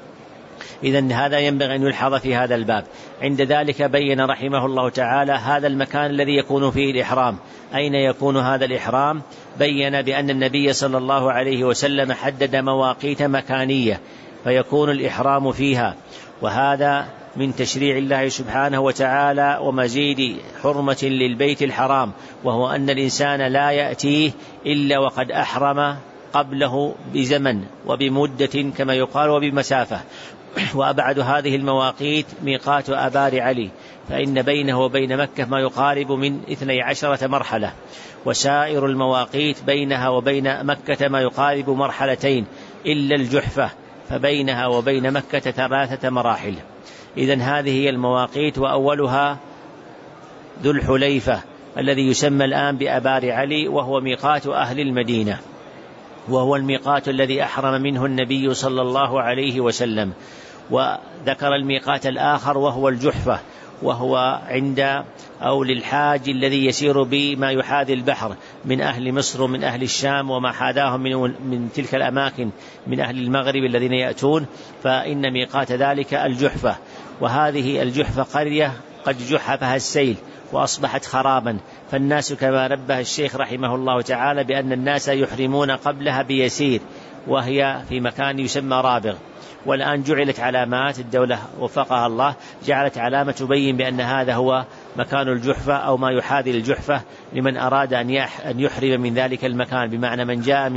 إذن هذا ينبغي أن يلحظ في هذا الباب. عند ذلك بين رحمه الله تعالى هذا المكان الذي يكون فيه الإحرام. أين يكون هذا الإحرام؟ بين بأن النبي صلى الله عليه وسلم حدد مواقيت مكانية فيكون الإحرام فيها، وهذا من تشريع الله سبحانه وتعالى ومزيد حرمة للبيت الحرام، وهو أن الإنسان لا يأتيه إلا وقد أحرم قبله بزمن وبمدة كما يقال وبمسافة. وأبعد هذه المواقيت ميقات آبار علي، فإن بينه وبين مكة ما يقارب من 12 مرحلة، وسائر المواقيت بينها وبين مكة ما يقارب مرحلتين إلا الجحفة، فبينها وبين مكة 3 مراحل. إذن هذه هي المواقيت، وأولها ذو الحليفة الذي يسمى الآن بآبار علي، وهو ميقات أهل المدينة، وهو الميقات الذي أحرم منه النبي صلى الله عليه وسلم. وذكر الميقات الآخر وهو الجحفة، وهو عند أو للحاج الذي يسير بما يحاذي البحر من أهل مصر ومن أهل الشام وما حاذاهم من تلك الأماكن من أهل المغرب الذين يأتون، فإن ميقات ذلك الجحفة. وهذه الجحفة قرية قد جحفها السيل وأصبحت خرابا، فالناس كما نبه الشيخ رحمه الله تعالى بأن الناس يحرمون قبلها بيسير، وهي في مكان يسمى رابغ. والآن جعلت علامات، الدولة وفقها الله جعلت علامة تبين بأن هذا هو مكان الجحفة أو ما يحاذي الجحفة لمن أراد أن يحرم من ذلك المكان، بمعنى من جاء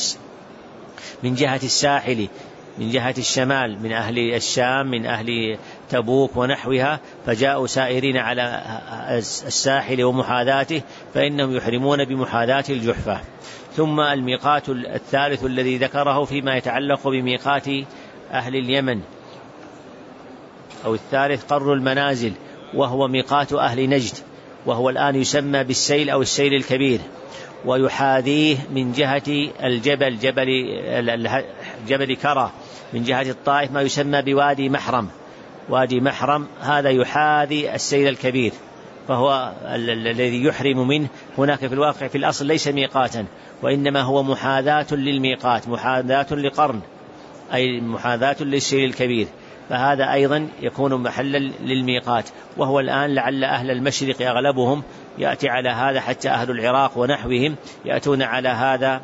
من جهة الساحل، من جهة الشمال، من أهل الشام، من أهل تبوك ونحوها، فجاءوا سائرين على الساحل ومحاذاته، فإنهم يحرمون بمحاذاة الجحفة. ثم الميقات الثالث الذي ذكره فيما يتعلق بميقات أهل اليمن، أو الثالث قرن المنازل، وهو ميقات أهل نجد، وهو الآن يسمى بالسيل أو السيل الكبير، ويحاذيه من جهة الجبل جبل كرى من جهة الطائف ما يسمى بوادي محرم. وادي محرم هذا يحاذي السيل الكبير، فهو الذي يحرم منه هناك في الواقع في الأصل ليس ميقاتا، وإنما هو محاذاة للميقات، محاذاة لقرن، أي محاذاة للسيل الكبير، فهذا أيضا يكون محلا للميقات. وهو الآن لعل أهل المشرق أغلبهم يأتي على هذا، حتى أهل العراق ونحوهم يأتون على هذا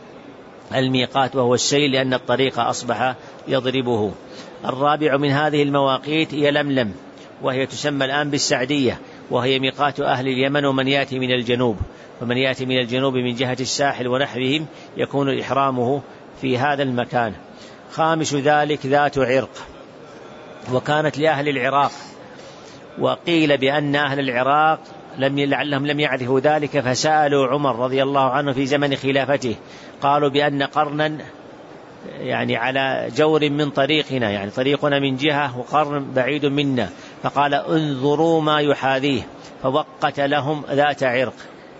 الميقات وهو السيل، لأن الطريق أصبح يضربه. الرابع من هذه المواقيت هي لملم، وهي تسمى الآن بالسعدية، وهي ميقات أهل اليمن ومن يأتي من الجنوب، ومن يأتي من الجنوب من جهة الساحل ونحوهم يكون إحرامه في هذا المكان. خامس ذلك ذات عرق، وكانت لأهل العراق، وقيل بأن أهل العراق لعلهم لم يعرفوا ذلك، فسألوا عمر رضي الله عنه في زمن خلافته، قالوا بأن قرنا يعني على جور من طريقنا، يعني طريقنا من جهة وقرن بعيد منا، فقال انظروا ما يحاذيه، فوقت لهم ذات عرق،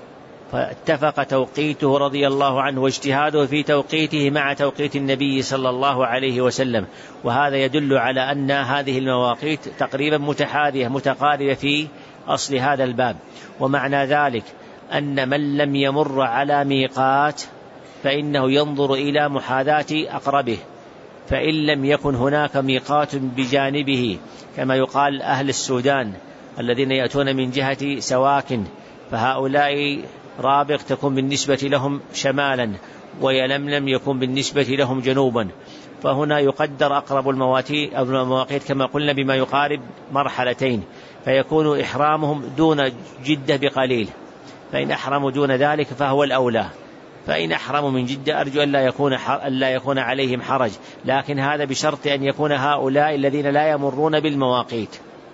فاتفق توقيته رضي الله عنه واجتهاده في توقيته مع توقيت النبي صلى الله عليه وسلم. وهذا يدل على أن هذه المواقيت تقريبا متحاذية متقاربة في أصل هذا الباب. ومعنى ذلك أن من لم يمر على ميقات فإنه ينظر إلى محاذاة أقربه، فإن لم يكن هناك ميقات بجانبه كما يقال أهل السودان الذين يأتون من جهة سواكن، فهؤلاء رابغ تكون بالنسبة لهم شمالا، ويلملم يكون بالنسبة لهم جنوبا، فهنا يقدر أقرب المواقيت كما قلنا بما يقارب مرحلتين، فيكون إحرامهم دون جدة بقليل، فإن أحرموا دون ذلك فهو الأولى، فإن أحرموا من جدة أرجو أن لا يكون عليهم حرج، لكن هذا بشرط أن يكون هؤلاء الذين لا يمرون بالمواقيت.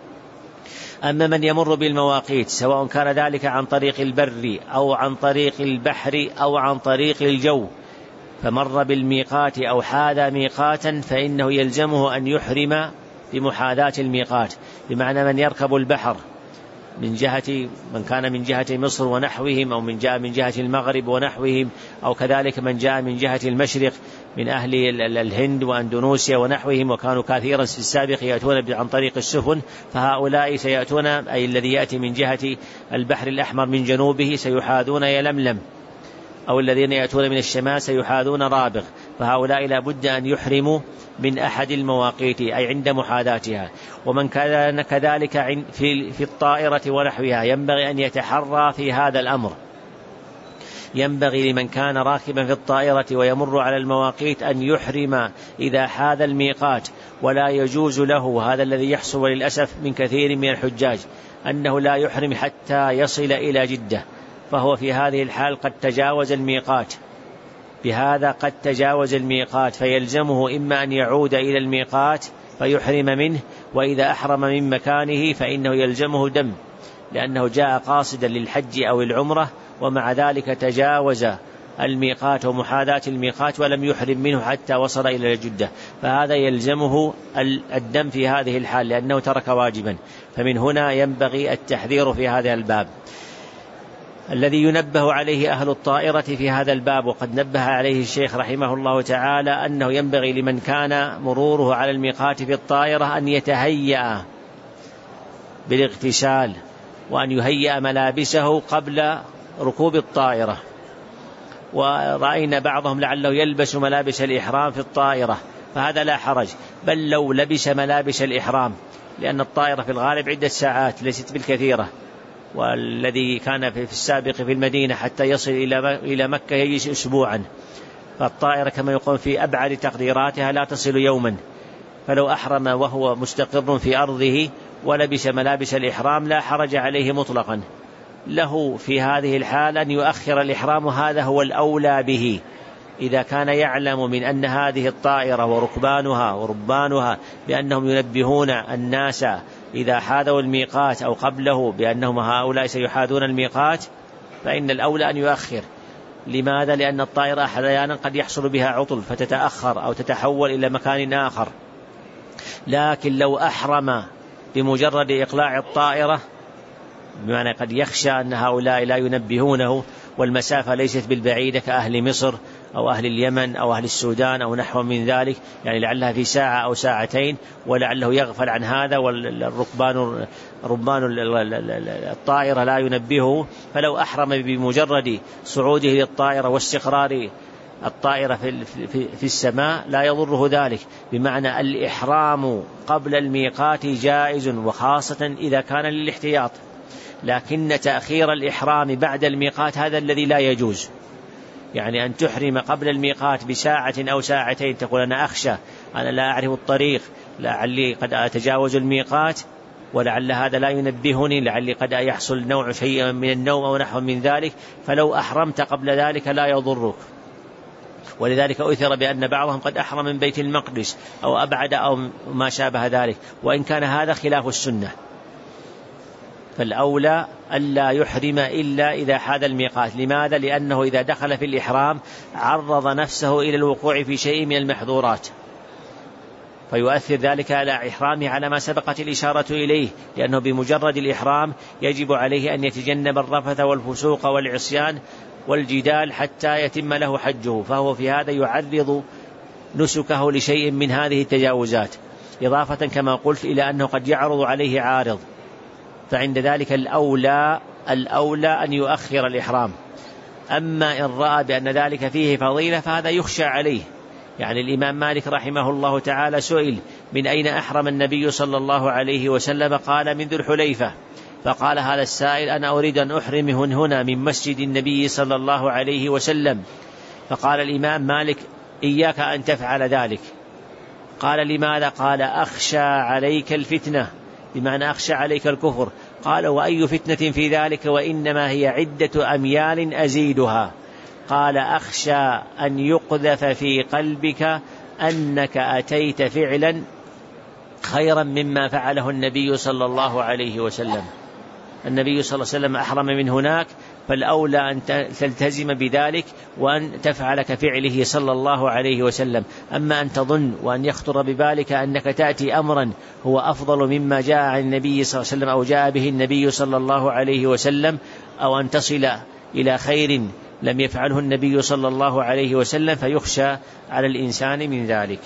أما من يمر بالمواقيت سواء كان ذلك عن طريق البر أو عن طريق البحر أو عن طريق الجو، فمر بالميقات أو حاذى ميقاتا فإنه يلزمه أن يحرم بمحاذاة الميقات، بمعنى من يركب البحر من كان من جهة مصر ونحوهم، أو من جاء من جهة المغرب ونحوهم، أو كذلك من جاء من جهة المشرق من أهل الهند وأندونوسيا ونحوهم، وكانوا كثيرا في السابق يأتون عن طريق السفن، فهؤلاء سيأتون، أي الذي يأتي من جهة البحر الأحمر من جنوبه سيحاذون يلملم، أو الذين يأتون من الشمال سيحاذون رابغ، فهؤلاء لا بد أن يحرموا من أحد المواقيت أي عند محاذاتها. ومن كان كذلك في الطائرة ونحوها ينبغي أن يتحرى في هذا الأمر، ينبغي لمن كان راكبا في الطائرة ويمر على المواقيت أن يحرم إذا حاذ الميقات، ولا يجوز له هذا الذي يحصل للأسف من كثير من الحجاج أنه لا يحرم حتى يصل إلى جدة، فهو في هذه الحال قد تجاوز الميقات، بهذا قد تجاوز الميقات، فيلزمه إما أن يعود إلى الميقات فيحرم منه، وإذا أحرم من مكانه فإنه يلزمه دم، لأنه جاء قاصدا للحج أو العمرة ومع ذلك تجاوز الميقات ومحاذاة الميقات ولم يحرم منه حتى وصل إلى جدة، فهذا يلزمه الدم في هذه الحال لأنه ترك واجبا. فمن هنا ينبغي التحذير في هذا الباب. الذي ينبه عليه أهل الطائرة في هذا الباب، وقد نبه عليه الشيخ رحمه الله تعالى، أنه ينبغي لمن كان مروره على الميقات في الطائرة أن يتهيأ بالاغتسال، وأن يهيأ ملابسه قبل ركوب الطائرة. ورأينا بعضهم لعله يلبس ملابس الإحرام في الطائرة، فهذا لا حرج، بل لو لبس ملابس الإحرام، لأن الطائرة في الغالب عدة ساعات ليست بالكثيرة، والذي كان في السابق في المدينة حتى يصل إلى مكة يجلس أسبوعا، فالطائرة كما يقول في أبعد تقديراتها لا تصل يوما، فلو أحرم وهو مستقر في أرضه ولبس ملابس الإحرام لا حرج عليه مطلقا، له في هذه الحالة أن يؤخر الإحرام، هذا هو الأولى به، إذا كان يعلم من أن هذه الطائرة وربانها بأنهم ينبهون الناس إذا حاذوا الميقات أو قبله بأنهم هؤلاء سيحاذون الميقات، فإن الأولى أن يؤخر. لماذا؟ لأن الطائرة أحيانا قد يحصل بها عطل فتتأخر أو تتحول إلى مكان آخر، لكن لو أحرم بمجرد إقلاع الطائرة، بمعنى قد يخشى أن هؤلاء لا ينبهونه والمسافة ليست بالبعيدة كأهل مصر أو أهل اليمن أو أهل السودان أو نحو من ذلك، يعني لعلها في ساعة أو ساعتين، ولعله يغفل عن هذا والركبان الطائرة لا ينبهه، فلو أحرم بمجرد صعوده للطائرة واستقرار الطائرة في السماء لا يضره ذلك. بمعنى الإحرام قبل الميقات جائز، وخاصة إذا كان للاحتياط، لكن تأخير الإحرام بعد الميقات هذا الذي لا يجوز. يعني أن تحرم قبل الميقات بساعة أو ساعتين، تقول أنا أخشى، أنا لا أعرف الطريق، لعلي قد أتجاوز الميقات ولعل هذا لا ينبهني، لعلي قد يحصل نوع شيء من النوم أو نحو من ذلك، فلو أحرمت قبل ذلك لا يضرك. ولذلك أثر بأن بعضهم قد أحرم من بيت المقدس أو أبعد أو ما شابه ذلك، وإن كان هذا خلاف السنة، فالأولى ألا يحرم إلا إذا حاد الميقات. لماذا؟ لأنه إذا دخل في الإحرام عرض نفسه إلى الوقوع في شيء من المحظورات، فيؤثر ذلك على إحرامه على ما سبقت الإشارة إليه، لأنه بمجرد الإحرام يجب عليه أن يتجنب الرفث والفسوق والعصيان والجدال حتى يتم له حجه، فهو في هذا يعرض نسكه لشيء من هذه التجاوزات، إضافة كما قلت إلى أنه قد يعرض عليه عارض، فعند ذلك الأولى أن يؤخر الإحرام. أما إن رأى بأن ذلك فيه فضيلة فهذا يخشى عليه. يعني الإمام مالك رحمه الله تعالى سئل من أين أحرم النبي صلى الله عليه وسلم؟ قال من ذو الحليفة. فقال هذا السائل أنا أريد أن أحرم هنا من مسجد النبي صلى الله عليه وسلم. فقال الإمام مالك إياك أن تفعل ذلك. قال لماذا؟ قال أخشى عليك الفتنة، بمعنى أخشى عليك الكفر. قال وأي فتنة في ذلك؟ وإنما هي عدة أميال أزيدها. قال أخشى أن يقذف في قلبك أنك أتيت فعلا خيرا مما فعله النبي صلى الله عليه وسلم. النبي صلى الله عليه وسلم أحرم من هناك، فالأولى أن تلتزم بذلك وأن تفعل كفعله صلى الله عليه وسلم. أما أن تظن وأن يخطر ببالك أنك تأتي أمرا هو أفضل مما جاء عن النبي صلى الله عليه وسلم أو جاء به النبي صلى الله عليه وسلم، أو أن تصل إلى خير لم يفعله النبي صلى الله عليه وسلم، فيخشى على الإنسان من ذلك.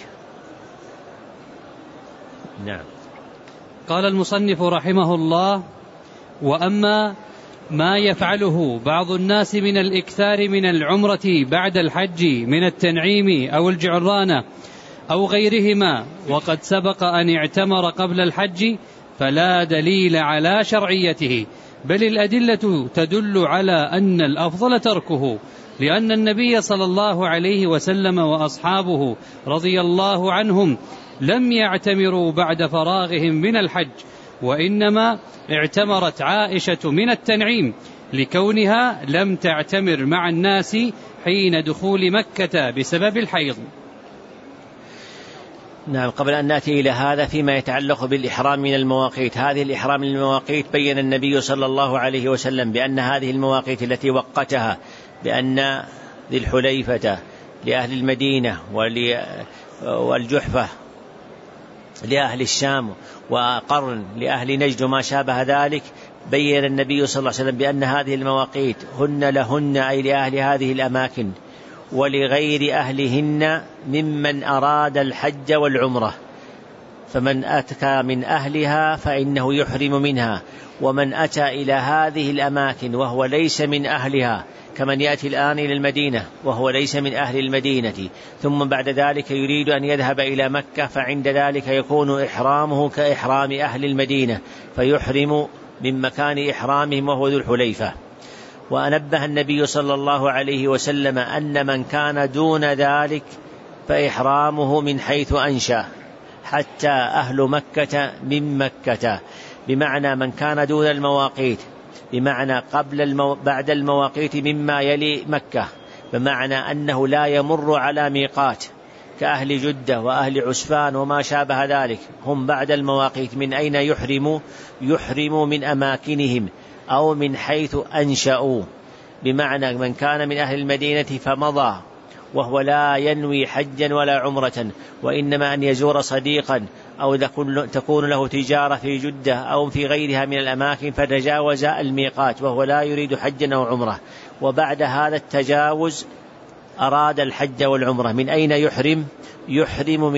نعم. قال المصنف رحمه الله: وأما ما يفعله بعض الناس من الإكثار من العمرة بعد الحج من التنعيم أو الجعرانة أو غيرهما، وقد سبق أن اعتمر قبل الحج، فلا دليل على شرعيته، بل الأدلة تدل على أن الأفضل تركه، لأن النبي صلى الله عليه وسلم وأصحابه رضي الله عنهم لم يعتمروا بعد فراغهم من الحج، وإنما اعتمرت عائشة من التنعيم لكونها لم تعتمر مع الناس حين دخول مكة بسبب الحيض. نعم. قبل أن نأتي إلى هذا فيما يتعلق بالإحرام من المواقيت، هذه الإحرام من المواقيت بين النبي صلى الله عليه وسلم بأن هذه المواقيت التي وقتها بأن ذي الحليفة لأهل المدينة والجحفة لأهل الشام وقرن لأهل نجد وما شابه ذلك، بين النبي صلى الله عليه وسلم بأن هذه المواقيت هن لهن أي لأهل هذه الأماكن، ولغير أهلهن ممن أراد الحج والعمرة، فمن أتى من أهلها فإنه يحرم منها، ومن أتى إلى هذه الأماكن وهو ليس من أهلها كمن يأتي الآن إلى المدينة وهو ليس من أهل المدينة، ثم بعد ذلك يريد أن يذهب إلى مكة، فعند ذلك يكون إحرامه كإحرام أهل المدينة، فيحرم من مكان إحرامهم وهو ذو الحليفة. وأنبه النبي صلى الله عليه وسلم أن من كان دون ذلك فإحرامه من حيث أنشأ، حتى أهل مكة من مكة، بمعنى من كان دون المواقيت، بمعنى بعد المواقيت مما يلي مكة، بمعنى أنه لا يمر على ميقات كأهل جدة وأهل عسفان وما شابه ذلك، هم بعد المواقيت. من أين يحرموا من أماكنهم أو من حيث أنشأوا، بمعنى من كان من أهل المدينة فمضى وهو لا ينوي حجا ولا عمرة، وإنما أن يزور صديقا أو تكون له تجارة في جدة أو في غيرها من الأماكن، فتجاوز الميقات وهو لا يريد حجا أو عمرة، وبعد هذا التجاوز أراد الحج والعمرة. من أين يحرم؟ يحرم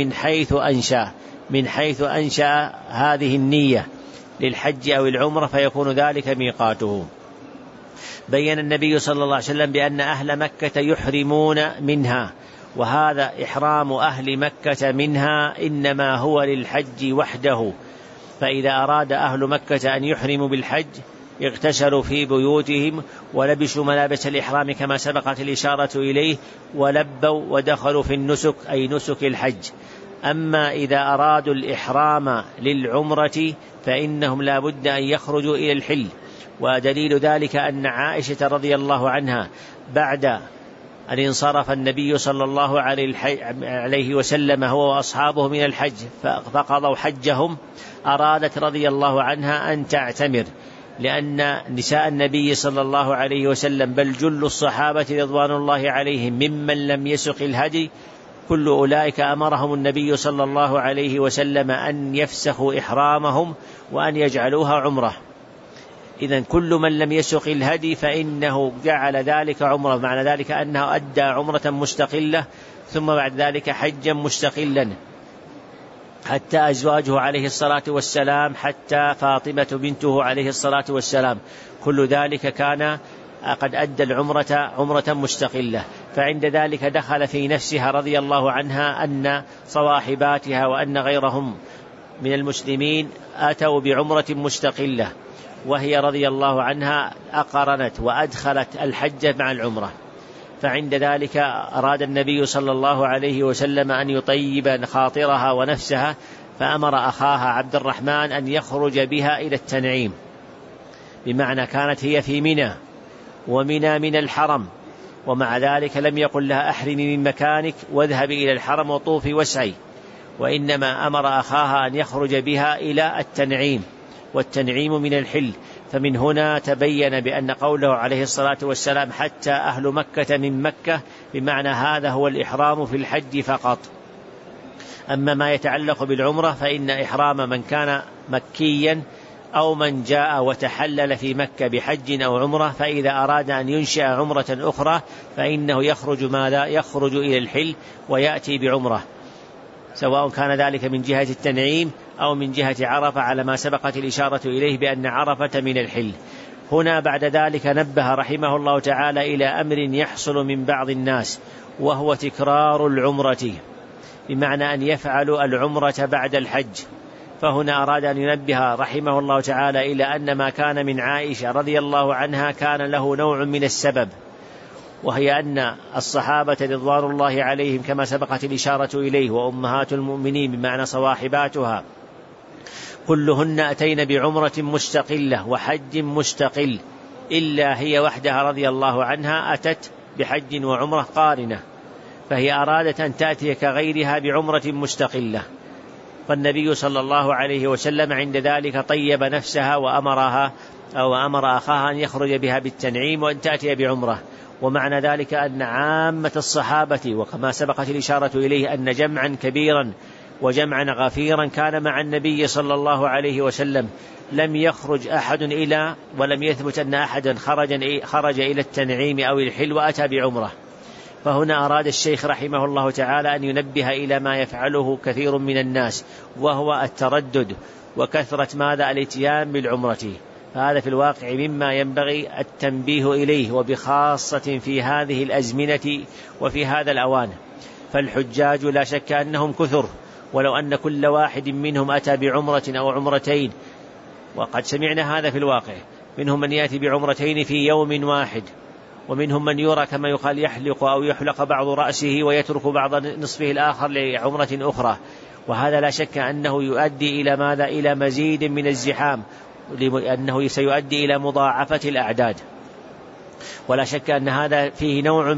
من حيث أنشأ هذه النية للحج أو العمرة فيكون ذلك ميقاته. بين النبي صلى الله عليه وسلم بأن أهل مكة يحرمون منها، وهذا إحرام أهل مكة منها إنما هو للحج وحده. فإذا أراد أهل مكة أن يحرموا بالحج اغتسلوا في بيوتهم ولبسوا ملابس الإحرام كما سبقت الإشارة إليه، ولبوا ودخلوا في النسك أي نسك الحج. أما إذا أرادوا الإحرام للعمرة فإنهم لا بد أن يخرجوا إلى الحل. ودليل ذلك أن عائشة رضي الله عنها بعد أن انصرف النبي صلى الله عليه وسلم هو وأصحابه من الحج فقضوا حجهم، أرادت رضي الله عنها أن تعتمر، لأن نساء النبي صلى الله عليه وسلم بل جل الصحابة رضوان الله عليهم ممن لم يسق الهدي كل أولئك أمرهم النبي صلى الله عليه وسلم أن يفسخوا إحرامهم وأن يجعلوها عمرة. إذن كل من لم يسق الهدي فإنه جعل ذلك عمرة، معنى ذلك أنه أدى عمرة مستقلة ثم بعد ذلك حجا مستقلا، حتى أزواجه عليه الصلاة والسلام، حتى فاطمة بنته عليه الصلاة والسلام، كل ذلك كان قد أدى العمرة عمرة مستقلة. فعند ذلك دخل في نفسها رضي الله عنها أن صواحباتها وأن غيرهم من المسلمين أتوا بعمرة مستقلة، وهي رضي الله عنها أقرنت وأدخلت الحج مع العمرة. فعند ذلك أراد النبي صلى الله عليه وسلم أن يطيب خاطرها ونفسها، فأمر أخاها عبد الرحمن أن يخرج بها إلى التنعيم، بمعنى كانت هي في منى، ومنى من الحرم، ومع ذلك لم يقل لها أحرمي من مكانك واذهبي إلى الحرم وطوفي واسعي، وإنما أمر أخاها أن يخرج بها إلى التنعيم، والتنعيم من الحل. فمن هنا تبين بأن قوله عليه الصلاة والسلام حتى أهل مكة من مكة بمعنى هذا هو الإحرام في الحج فقط. أما ما يتعلق بالعمرة فإن إحرام من كان مكيا أو من جاء وتحلل في مكة بحج أو عمرة، فإذا أراد أن ينشأ عمرة أخرى فإنه يخرج ماذا؟ يخرج إلى الحل ويأتي بعمرة، سواء كان ذلك من جهة التنعيم أو من جهة عرفة، على ما سبقت الإشارة إليه بأن عرفة من الحل. هنا بعد ذلك نبه رحمه الله تعالى إلى أمر يحصل من بعض الناس، وهو تكرار العمرة، بمعنى أن يفعلوا العمرة بعد الحج. فهنا أراد أن ينبه رحمه الله تعالى إلى أن ما كان من عائشة رضي الله عنها كان له نوع من السبب، وهي أن الصحابة رضوان الله عليهم كما سبقت الإشارة إليه وأمهات المؤمنين بمعنى صواحباتها كلهن أتين بعمرة مستقلة وحج مستقل، إلا هي وحدها رضي الله عنها أتت بحج وعمرة قارنة، فهي أرادت أن تأتي كغيرها بعمرة مستقلة. فالنبي صلى الله عليه وسلم عند ذلك طيب نفسها وأمر أخاها أن يخرج بها بالتنعيم وأن تأتي بعمرة. ومعنى ذلك أن عامة الصحابة وكما سبقت الإشارة إليه أن جمعا كبيرا وجمعا غفيرا كان مع النبي صلى الله عليه وسلم، لم يخرج أحد ولم يثبت أن أحدا خرج إلى التنعيم أو الحل وأتى بعمرة. فهنا أراد الشيخ رحمه الله تعالى أن ينبه إلى ما يفعله كثير من الناس، وهو التردد وكثرة ماذا؟ الاتيان بالعمرة. فهذا في الواقع مما ينبغي التنبيه إليه، وبخاصة في هذه الأزمنة وفي هذا الأوان. فالحجاج لا شك أنهم كثر، ولو أن كل واحد منهم أتى بعمرة أو عمرتين، وقد سمعنا هذا في الواقع، منهم من يأتي بعمرتين في يوم واحد، ومنهم من يرى كما يقال يحلق أو يحلق بعض رأسه ويترك بعض نصفه الآخر لعمرة أخرى، وهذا لا شك أنه يؤدي إلى ماذا؟ إلى مزيد من الزحام، لأنه سيؤدي إلى مضاعفة الأعداد. ولا شك أن هذا فيه نوع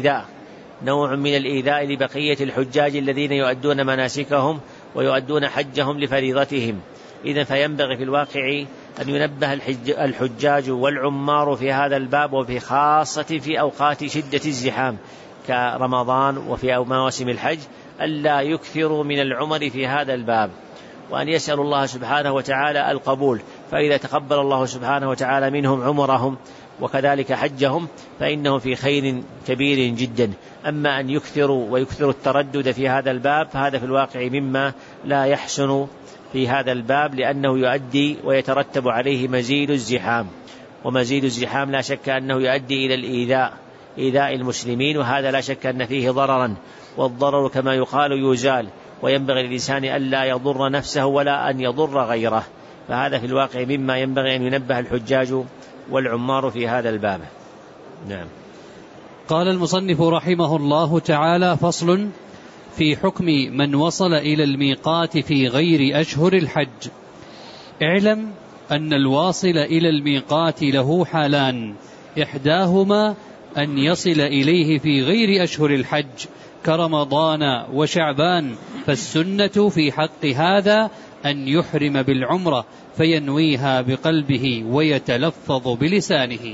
من الإيذاء لبقية الحجاج الذين يؤدون مناسكهم ويؤدون حجهم لفريضتهم. إذن فينبغي في الواقع أن ينبه الحجاج والعمار في هذا الباب، وفي خاصة في أوقات شدة الزحام كرمضان وفي مواسم الحج، ألا يكثروا من العمر في هذا الباب، وأن يسأل الله سبحانه وتعالى القبول. فإذا تقبل الله سبحانه وتعالى منهم عمرهم وكذلك حجهم، فإنهم في خير كبير جدا. أما أن يكثروا التردد في هذا الباب فهذا في الواقع مما لا يحسن في هذا الباب، لأنه يؤدي ويترتب عليه مزيد الزحام، ومزيد الزحام لا شك أنه يؤدي إلى إيذاء المسلمين، وهذا لا شك أن فيه ضررا، والضرر كما يقال يزال، وينبغي للإنسان ألا يضر نفسه ولا أن يضر غيره. فهذا في الواقع مما ينبغي أن ينبه الحجاج والعمار في هذا الباب. نعم. قال المصنف رحمه الله تعالى: فصل في حكم من وصل إلى الميقات في غير أشهر الحج. اعلم أن الواصل إلى الميقات له حالان، إحداهما أن يصل إليه في غير أشهر الحج كرمضان وشعبان، فالسنة في حق هذا أن يحرم بالعمرة فينويها بقلبه ويتلفظ بلسانه.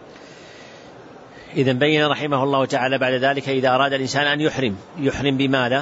إذن بين رحمه الله تعالى بعد ذلك إذا أراد الإنسان أن يحرم بماذا؟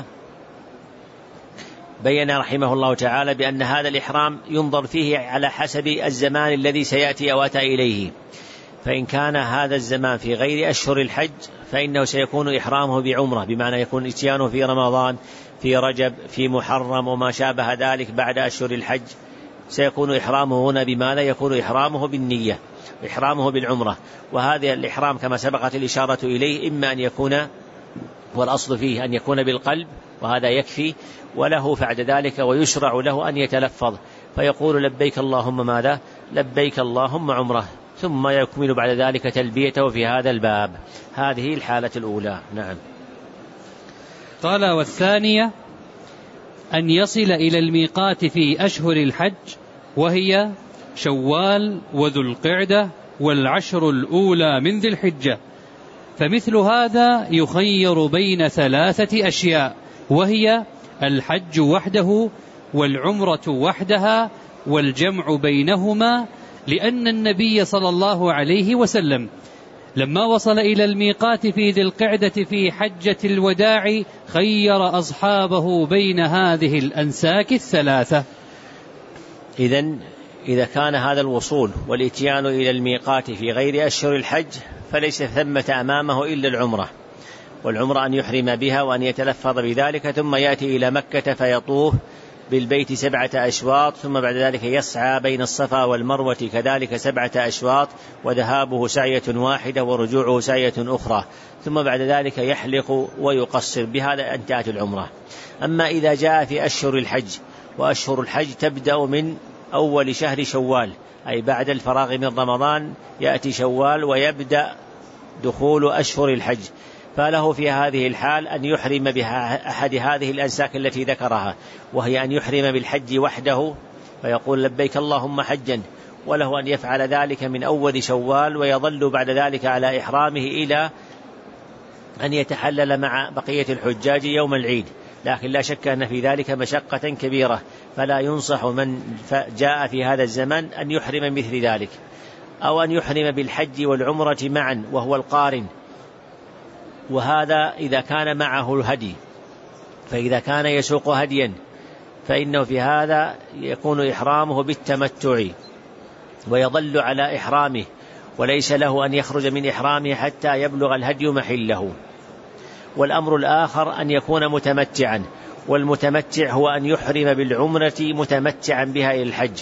بين رحمه الله تعالى بأن هذا الإحرام ينظر فيه على حسب الزمان الذي سيأتي أو أتى إليه، فإن كان هذا الزمان في غير أشهر الحج فإنه سيكون إحرامه بعمرة، بمعنى يكون إتيانه في رمضان، في رجب، في محرم وما شابه ذلك بعد أشهر الحج، سيكون إحرامه هنا بماذا؟ يكون إحرامه بالنية، إحرامه بالعمرة. وهذا الإحرام كما سبقت الإشارة إليه إما أن يكون، والأصل فيه أن يكون بالقلب وهذا يكفي، وله بعد ذلك ويشرع له أن يتلفظ فيقول لبيك اللهم ماذا؟ لبيك اللهم عمره، ثم يكمل بعد ذلك تلبيته في هذا الباب. هذه الحالة الأولى. نعم. قال: والثانية أن يصل إلى الميقات في أشهر الحج، وهي شوال وذو القعدة والعشر الأولى من ذي الحجة، فمثل هذا يخير بين 3 أشياء، وهي الحج وحده والعمرة وحدها والجمع بينهما، لأن النبي صلى الله عليه وسلم لما وصل إلى الميقات في ذي القعدة في حجة الوداع خير أصحابه بين هذه الأنساك 3. إذن إذا كان هذا الوصول والإتيان إلى الميقات في غير أشهر الحج فليس ثمة أمامه إلا العمرة، والعمرة أن يحرم بها وأن يتلفظ بذلك، ثم يأتي إلى مكة فيطوف بالبيت 7 أشواط، ثم بعد ذلك يسعى بين الصفا والمروة كذلك 7 أشواط، وذهابه سعية واحدة ورجوعه سعية أخرى، ثم بعد ذلك يحلق ويقصر، بهذا انتهت العمرة. أما إذا جاء في أشهر الحج، وأشهر الحج تبدأ من أول شهر شوال، أي بعد الفراغ من رمضان يأتي شوال ويبدأ دخول أشهر الحج، فله في هذه الحال أن يحرم بها أحد هذه الأنساك التي ذكرها، وهي أن يحرم بالحج وحده فيقول لبيك اللهم حجا، وله أن يفعل ذلك من أول شوال ويظل بعد ذلك على إحرامه إلى أن يتحلل مع بقية الحجاج يوم العيد. لكن لا شك أن في ذلك مشقة كبيرة، فلا ينصح من جاء في هذا الزمن أن يحرم مثل ذلك، أو أن يحرم بالحج والعمرة معا وهو القارن، وهذا إذا كان معه الهدي. فإذا كان يسوق هديا فإنه في هذا يكون إحرامه بالتمتع ويظل على إحرامه، وليس له أن يخرج من إحرامه حتى يبلغ الهدي محله. والأمر الآخر أن يكون متمتعا، والمتمتع هو أن يحرم بالعمرة متمتعا بها إلى الحج،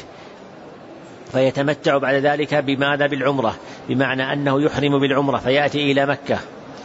فيتمتع بعد ذلك بماذا؟ بالعمرة، بمعنى أنه يحرم بالعمرة فيأتي إلى مكة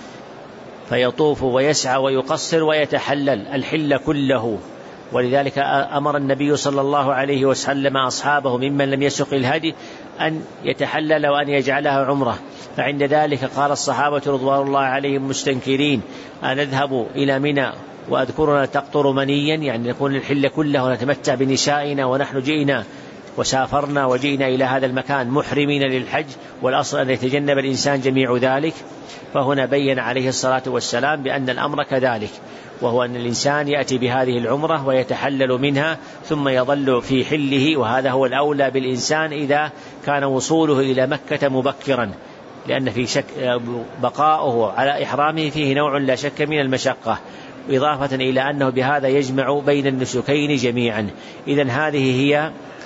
فيطوف ويسعى ويقصر ويتحلل الحل كله. ولذلك أمر النبي صلى الله عليه وسلم أصحابه ممن لم يسق الهدي أن يتحلل وأن يجعلها عمرة، فعند ذلك قال الصحابة رضوان الله عليهم مستنكرين: أنذهب إلى منى وأذكرنا تقطر منيا، يعني نكون الحل كله ونتمتع بنسائنا ونحن جئنا وسافرنا وجئنا إلى هذا المكان محرمين للحج، والأصل أن يتجنب الإنسان جميع ذلك. فهنا بين عليه الصلاة والسلام بأن الأمر كذلك، وهو أن الإنسان يأتي بهذه العمرة ويتحلل منها ثم يظل في حله، وهذا هو الأولى بالإنسان إذا كان وصوله إلى مكة مبكرا، لأن في شك بقاؤه على إحرامه فيه نوع لا شك من المشقة، إضافة إلى أنه بهذا يجمع بين النسكين جميعا. إذن هذه هي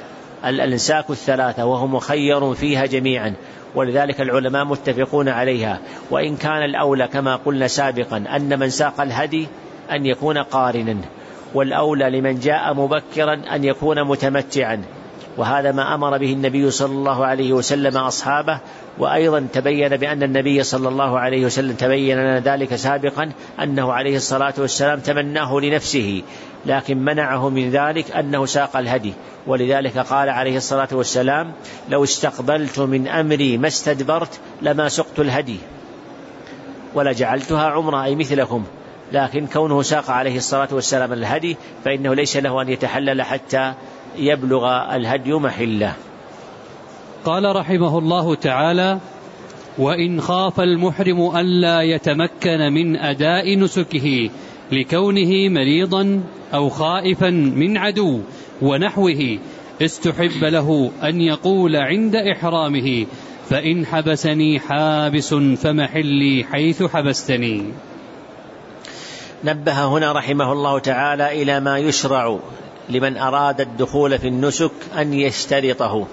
الأنساك الثلاثة وهو مخير فيها جميعا، ولذلك العلماء متفقون عليها. وإن كان الأولى كما قلنا سابقا أن من ساق الهدي أن يكون قارنا، والأولى لمن جاء مبكرا أن يكون متمتعا، وهذا ما أمر به النبي صلى الله عليه وسلم أصحابه. وأيضا تبين بأن النبي صلى الله عليه وسلم تبين لنا ذلك سابقا أنه عليه الصلاة والسلام تمناه لنفسه، لكن منعه من ذلك أنه ساق الهدي، ولذلك قال عليه الصلاة والسلام: لو استقبلت من أمري ما استدبرت لما سقت الهدي ولا جعلتها عمرة، أي مثلكم. لكن كونه ساق عليه الصلاة والسلام الهدي فإنه ليس له أن يتحلل حتى يبلغ الهدي محله. قال رحمه الله تعالى: وإن خاف المحرم ألا يتمكن من أداء نسكه لكونه مريضا أو خائفا من عدو ونحوه، استحب له أن يقول عند إحرامه: فإن حبسني حابس فمحلي حيث حبستني. نبه هنا رحمه الله تعالى إلى ما يشرع لمن أراد الدخول في النسك أن يشترطه،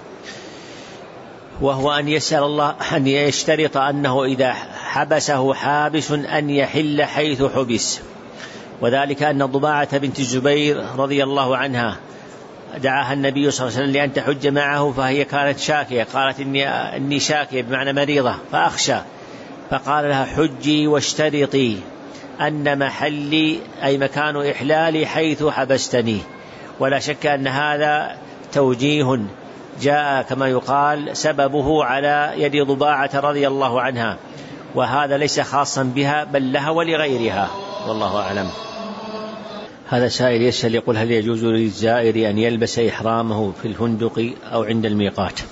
وهو أن يسأل الله أن يشترط أنه إذا حبسه حابس أن يحل حيث حبس. وذلك أن ضباعة بنت الزبير رضي الله عنها دعاها النبي صلى الله عليه وسلم لأن تحج معه، فهي كانت شاكية، قالت إني شاكية بمعنى مريضة فأخشى، فقال لها: حجي واشترطي أن محلي أي مكان إحلالي حيث حبستني. ولا شك أن هذا توجيه جاء كما يقال سببه على يد ضباعة رضي الله عنها، وهذا ليس خاصا بها بل لها ولغيرها، والله أعلم. هذا سائل يسأل يقول: هل يجوز للزائر أن يلبس إحرامه في الفندق أو عند الميقات؟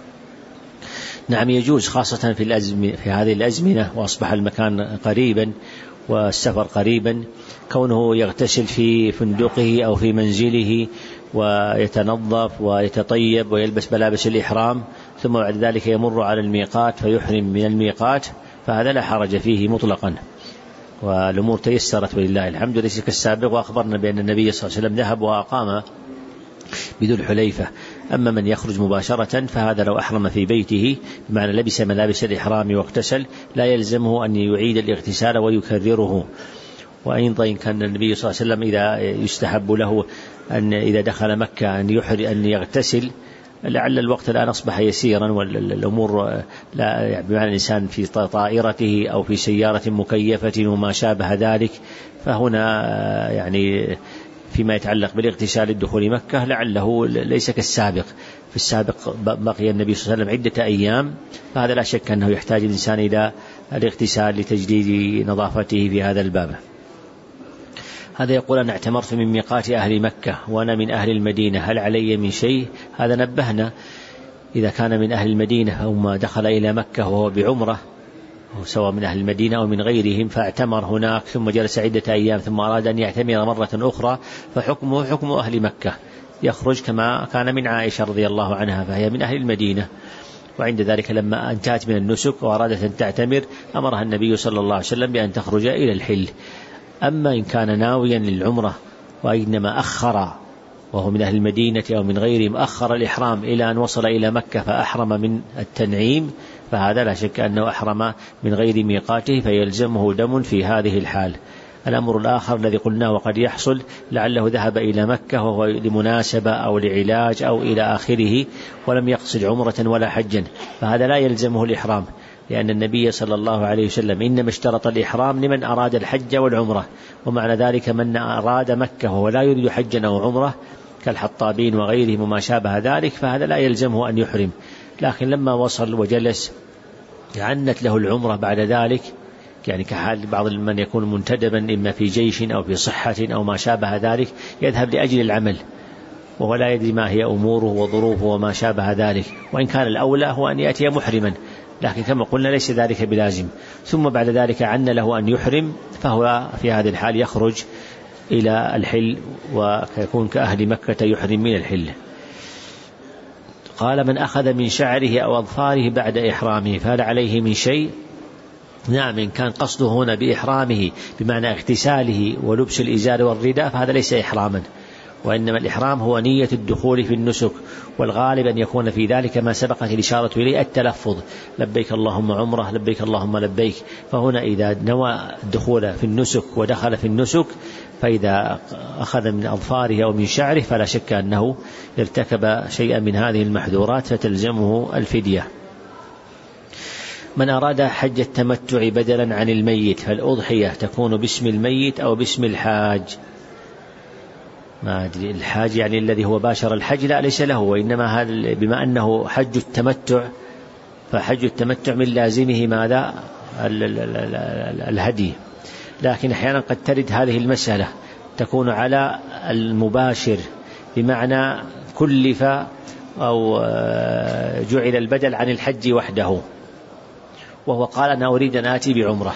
نعم يجوز، خاصة في هذه الأزمنة، وأصبح المكان قريبا والسفر قريبا، كونه يغتسل في فندقه أو في منزله ويتنظف ويتطيب ويلبس ملابس الإحرام، ثم بعد ذلك يمر على الميقات فيحرم من الميقات، فهذا لا حرج فيه مطلقا، والأمور تيسرت ولله الحمد، ليس كالسابق. وأخبرنا بأن النبي صلى الله عليه وسلم ذهب وأقام بذو الحليفة. أما من يخرج مباشرة فهذا لو أحرم في بيته بمعنى لبس ملابس الإحرام واغتسل لا يلزمه أن يعيد الاغتسال ويكرره. وأيضا كان النبي صلى الله عليه وسلم إذا يستحب له أن إذا دخل مكة أن يغتسل، لعل الوقت الآن أصبح يسيرا والأمور لا بمعنى الإنسان في طائرته أو في سيارة مكيفة وما شابه ذلك، فهنا يعني فيما يتعلق بالاغتسال الدخول مكة لعله ليس كالسابق. في السابق بقي النبي صلى الله عليه وسلم عدة أيام، فهذا لا شك أنه يحتاج الإنسان إلى الاغتسال لتجديد نظافته في هذا الباب. هذا يقول: أنا اعتمرت من ميقات أهل مكة وأنا من أهل المدينة، هل علي من شيء؟ هذا نبهنا إذا كان من أهل المدينة أو ما دخل إلى مكة وهو بعمرة، سواء من أهل المدينة أو من غيرهم، فاعتمر هناك ثم جلس عدة أيام ثم أراد أن يعتمر مرة أخرى، فحكمه حكم أهل مكة، يخرج كما كان من عائشة رضي الله عنها، فهي من أهل المدينة. وعند ذلك لما انتهت من النسك وأرادت أن تعتمر أمرها النبي صلى الله عليه وسلم بأن تخرج إلى الحل. أما إن كان ناويا للعمرة وإنما أخر وهو من أهل المدينة أو من غيرهم، أخر الإحرام إلى أن وصل إلى مكة فأحرم من التنعيم، فهذا لا شك أنه أحرم من غير ميقاته فيلزمه دم في هذه الحال. الأمر الآخر الذي قلناه وقد يحصل لعله ذهب إلى مكة وهو لمناسبة أو لعلاج أو إلى آخره ولم يقصد عمرة ولا حجا، فهذا لا يلزمه الإحرام، لأن النبي صلى الله عليه وسلم إنما اشترط الإحرام لمن أراد الحج والعمرة. ومعنى ذلك من أراد مكة وهو لا يريد حجا أو عمرة كالحطابين وغيرهم وما شابه ذلك فهذا لا يلزمه أن يحرم. لكن لما وصل وجلس عنت له العمرة بعد ذلك، يعني كحال بعض من يكون منتدبا إما في جيش أو في صحة أو ما شابه ذلك، يذهب لأجل العمل وهو لا يدري ما هي أموره وظروفه وما شابه ذلك، وإن كان الأولى هو أن يأتي محرما، لكن كما قلنا ليس ذلك بلازم. ثم بعد ذلك عن له أن يحرم، فهو في هذه الحال يخرج إلى الحل ويكون كأهل مكة يحرم من الحل. قال: من أخذ من شعره أو أظفاره بعد إحرامه فهل عليه من شيء؟ نعم، إن كان قصده هنا بإحرامه بمعنى اغتساله ولبس الإزار والرداء فهذا ليس إحراما، وإنما الإحرام هو نية الدخول في النسك، والغالب أن يكون في ذلك ما سبقت الإشارة إليه التلفظ لبيك اللهم عمرة لبيك اللهم لبيك. فهنا إذا نوى الدخول في النسك ودخل في النسك، فإذا أخذ من أظفاره أو من شعره فلا شك أنه ارتكب شيئا من هذه المحذورات فتلزمه الفدية. من أراد حج التمتع بدلا عن الميت فالأضحية تكون باسم الميت أو باسم الحاج. ما أدري الحاج يعني الذي هو باشر الحج، لا ليس له، وإنما هذا بما أنه حج التمتع فحج التمتع من لازمه ماذا؟ الهدي. لكن أحيانا قد ترد هذه المسألة تكون على المباشر، بمعنى كلف أو جعل البدل عن الحج وحده، وهو قال أنا أريد أن آتي بعمرة،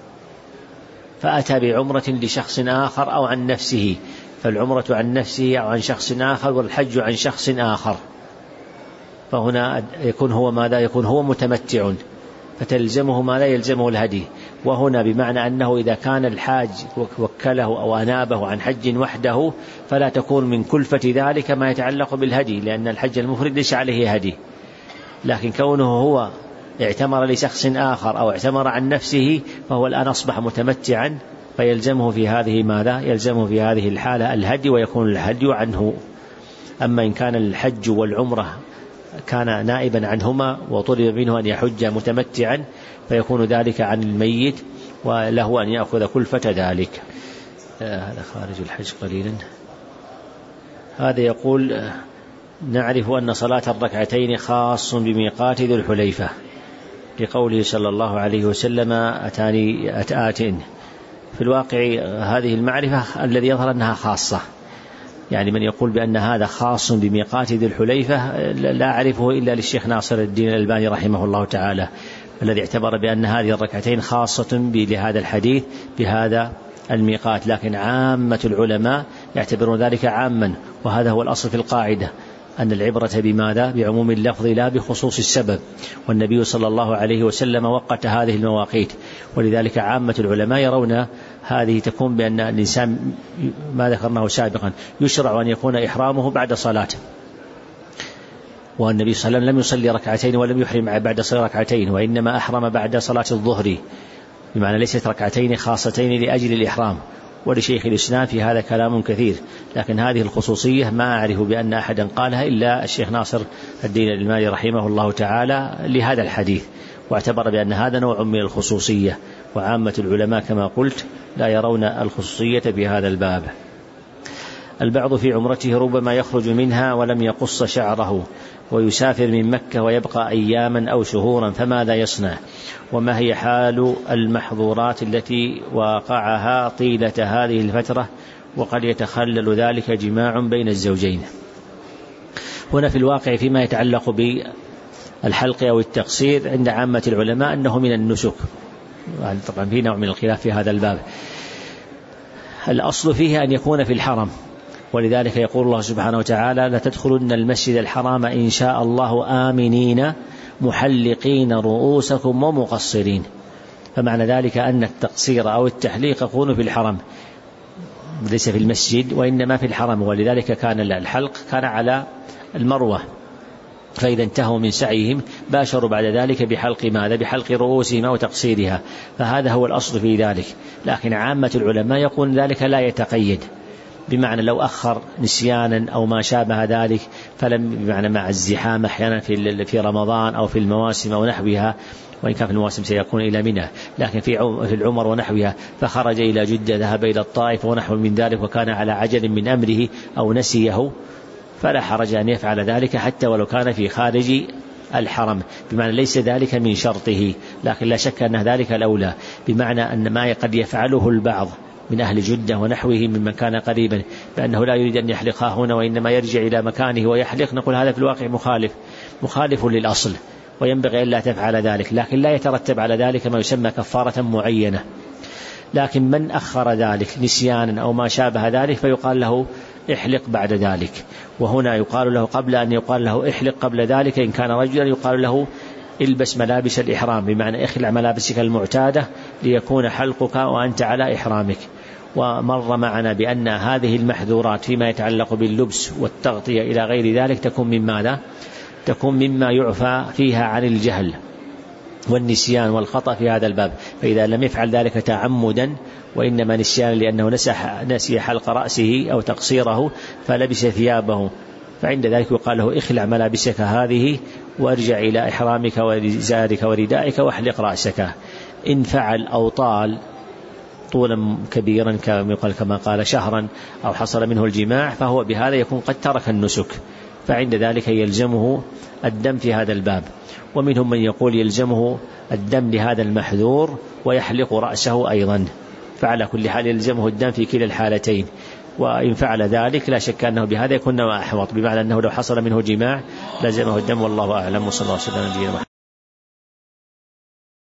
فأتى بعمرة لشخص آخر أو عن نفسه، فالعمرة عن نفسه أو عن شخص آخر والحج عن شخص آخر، فهنا يكون هو ماذا؟ يكون هو متمتع فتلزمه ما لا يلزمه الهدي. وهنا بمعنى أنه إذا كان الحاج وكله أو أنابه عن حج وحده فلا تكون من كلفة ذلك ما يتعلق بالهدي، لأن الحج المفرد ليس عليه هدي. لكن كونه هو اعتمر لشخص آخر أو اعتمر عن نفسه فهو الآن أصبح متمتعا، فيلزمه في هذه ماذا؟ يلزمه في هذه الحالة الهدي، ويكون الهدي عنه. أما إن كان الحج والعمرة كان نائبا عنهما وطلب منه أن يحج متمتعا فيكون ذلك عن الميت، وله أن يأخذ كلفة ذلك. هذا خارج الحج قليلا. هذا يقول نعرف أن صلاة الركعتين خاص بميقات ذي الحليفة لقوله صلى الله عليه وسلم أتاني أتآتين. في الواقع هذه المعرفة الذي يظهر أنها خاصة، يعني من يقول بأن هذا خاص بميقات ذي الحليفة لا أعرفه إلا للشيخ ناصر الدين الألباني رحمه الله تعالى، الذي اعتبر بأن هذه الركعتين خاصة لهذا الحديث بهذا الميقات. لكن عامة العلماء يعتبرون ذلك عاما، وهذا هو الأصل في القاعدة، أن العبرة بماذا؟ بعموم اللفظ لا بخصوص السبب، والنبي صلى الله عليه وسلم وقت هذه المواقيت، ولذلك عامة العلماء يرون هذه تكون بأن الإنسان ما ذكرناه سابقا يشرع أن يكون إحرامه بعد صلاة، والنبي صلى الله عليه وسلم لم يصلي ركعتين ولم يحرم بعد صلاة ركعتين، وإنما أحرم بعد صلاة الظهر، بمعنى ليست ركعتين خاصتين لأجل الإحرام. ولشيخ الإسلام في هذا كلام كثير، لكن هذه الخصوصية ما أعرف بأن أحدا قالها إلا الشيخ ناصر الدين الألباني رحمه الله تعالى لهذا الحديث، واعتبر بأن هذا نوع من الخصوصية، وعامة العلماء كما قلت لا يرون الخصوصية في هذا الباب. البعض في عمرته ربما يخرج منها ولم يقص شعره ويسافر من مكة ويبقى أياما أو شهورا، فماذا يصنع؟ وما هي حال المحظورات التي وقعها طيلة هذه الفترة وقد يتخلل ذلك جماع بين الزوجين؟ هنا في الواقع فيما يتعلق بالحلق أو التقصير عند عامة العلماء أنه من النسك، طبعا في نوع من الخلاف في هذا الباب. الأصل فيه أن يكون في الحرم، ولذلك يقول الله سبحانه وتعالى لا تدخلن المسجد الحرام إن شاء الله آمنين محلقين رؤوسكم ومقصرين، فمعنى ذلك أن التقصير أو التحليق يكون في الحرم ليس في المسجد وإنما في الحرم، ولذلك كان الحلق كان على المروة، فإذا انتهوا من سعيهم باشروا بعد ذلك بحلق ماذا؟ بحلق رؤوسهم وتقصيرها، فهذا هو الأصل في ذلك. لكن عامة العلماء يقول ذلك لا يتقيد، بمعنى لو أخر نسيانا أو ما شابه ذلك فلم، بمعنى مع الزحام أحيانا في رمضان أو في المواسم أو نحوها، وإن كان في المواسم سيكون إلى منى، لكن في العمر ونحوها، فخرج إلى جدة ذهب إلى الطائف ونحو من ذلك وكان على عجل من أمره أو نسيه، فلا حرج أن يفعل ذلك حتى ولو كان في خارج الحرم، بمعنى ليس ذلك من شرطه، لكن لا شك أن ذلك الأولى، بمعنى أن ما قد يفعله البعض من أهل جدة ونحوه ممن كان قريبا بأنه لا يريد أن يحلقها هنا وإنما يرجع إلى مكانه ويحلق، نقول هذا في الواقع مخالف للأصل، وينبغي أن لا تفعل ذلك، لكن لا يترتب على ذلك ما يسمى كفارة معينة. لكن من أخر ذلك نسيانا أو ما شابه ذلك فيقال له احلق بعد ذلك، وهنا يقال له قبل أن يقال له احلق قبل ذلك إن كان رجلا يقال له البس ملابس الإحرام، بمعنى اخلع ملابسك المعتادة ليكون حلقك وأنت على إحرامك. ومر معنا بأن هذه المحذورات فيما يتعلق باللبس والتغطية إلى غير ذلك تكون من ماذا؟ تكون مما يعفى فيها عن الجهل والنسيان والخطأ في هذا الباب. فإذا لم يفعل ذلك تعمدا وإنما نسيان لأنه نسي حلق رأسه أو تقصيره فلبس ثيابه، فعند ذلك يقال له اخلع ملابسك هذه وارجع إلى إحرامك وإزارك وردائك واحلق رأسك. إن فعل أو طال طولا كبيرا كما قال شهرا أو حصل منه الجماع فهو بهذا يكون قد ترك النسك، فعند ذلك يلزمه الدم في هذا الباب. ومنهم من يقول يلزمه الدم لهذا المحذور ويحلق رأسه أيضا، فعلى كل حال يلزمه الدم في كلا الحالتين. وإن فعل ذلك لا شك أنه بهذا يكون أحوط، بمعنى أنه لو حصل منه جماع لزمه الدم، والله أعلم. وصلى الله وسلم على نبينا محمد.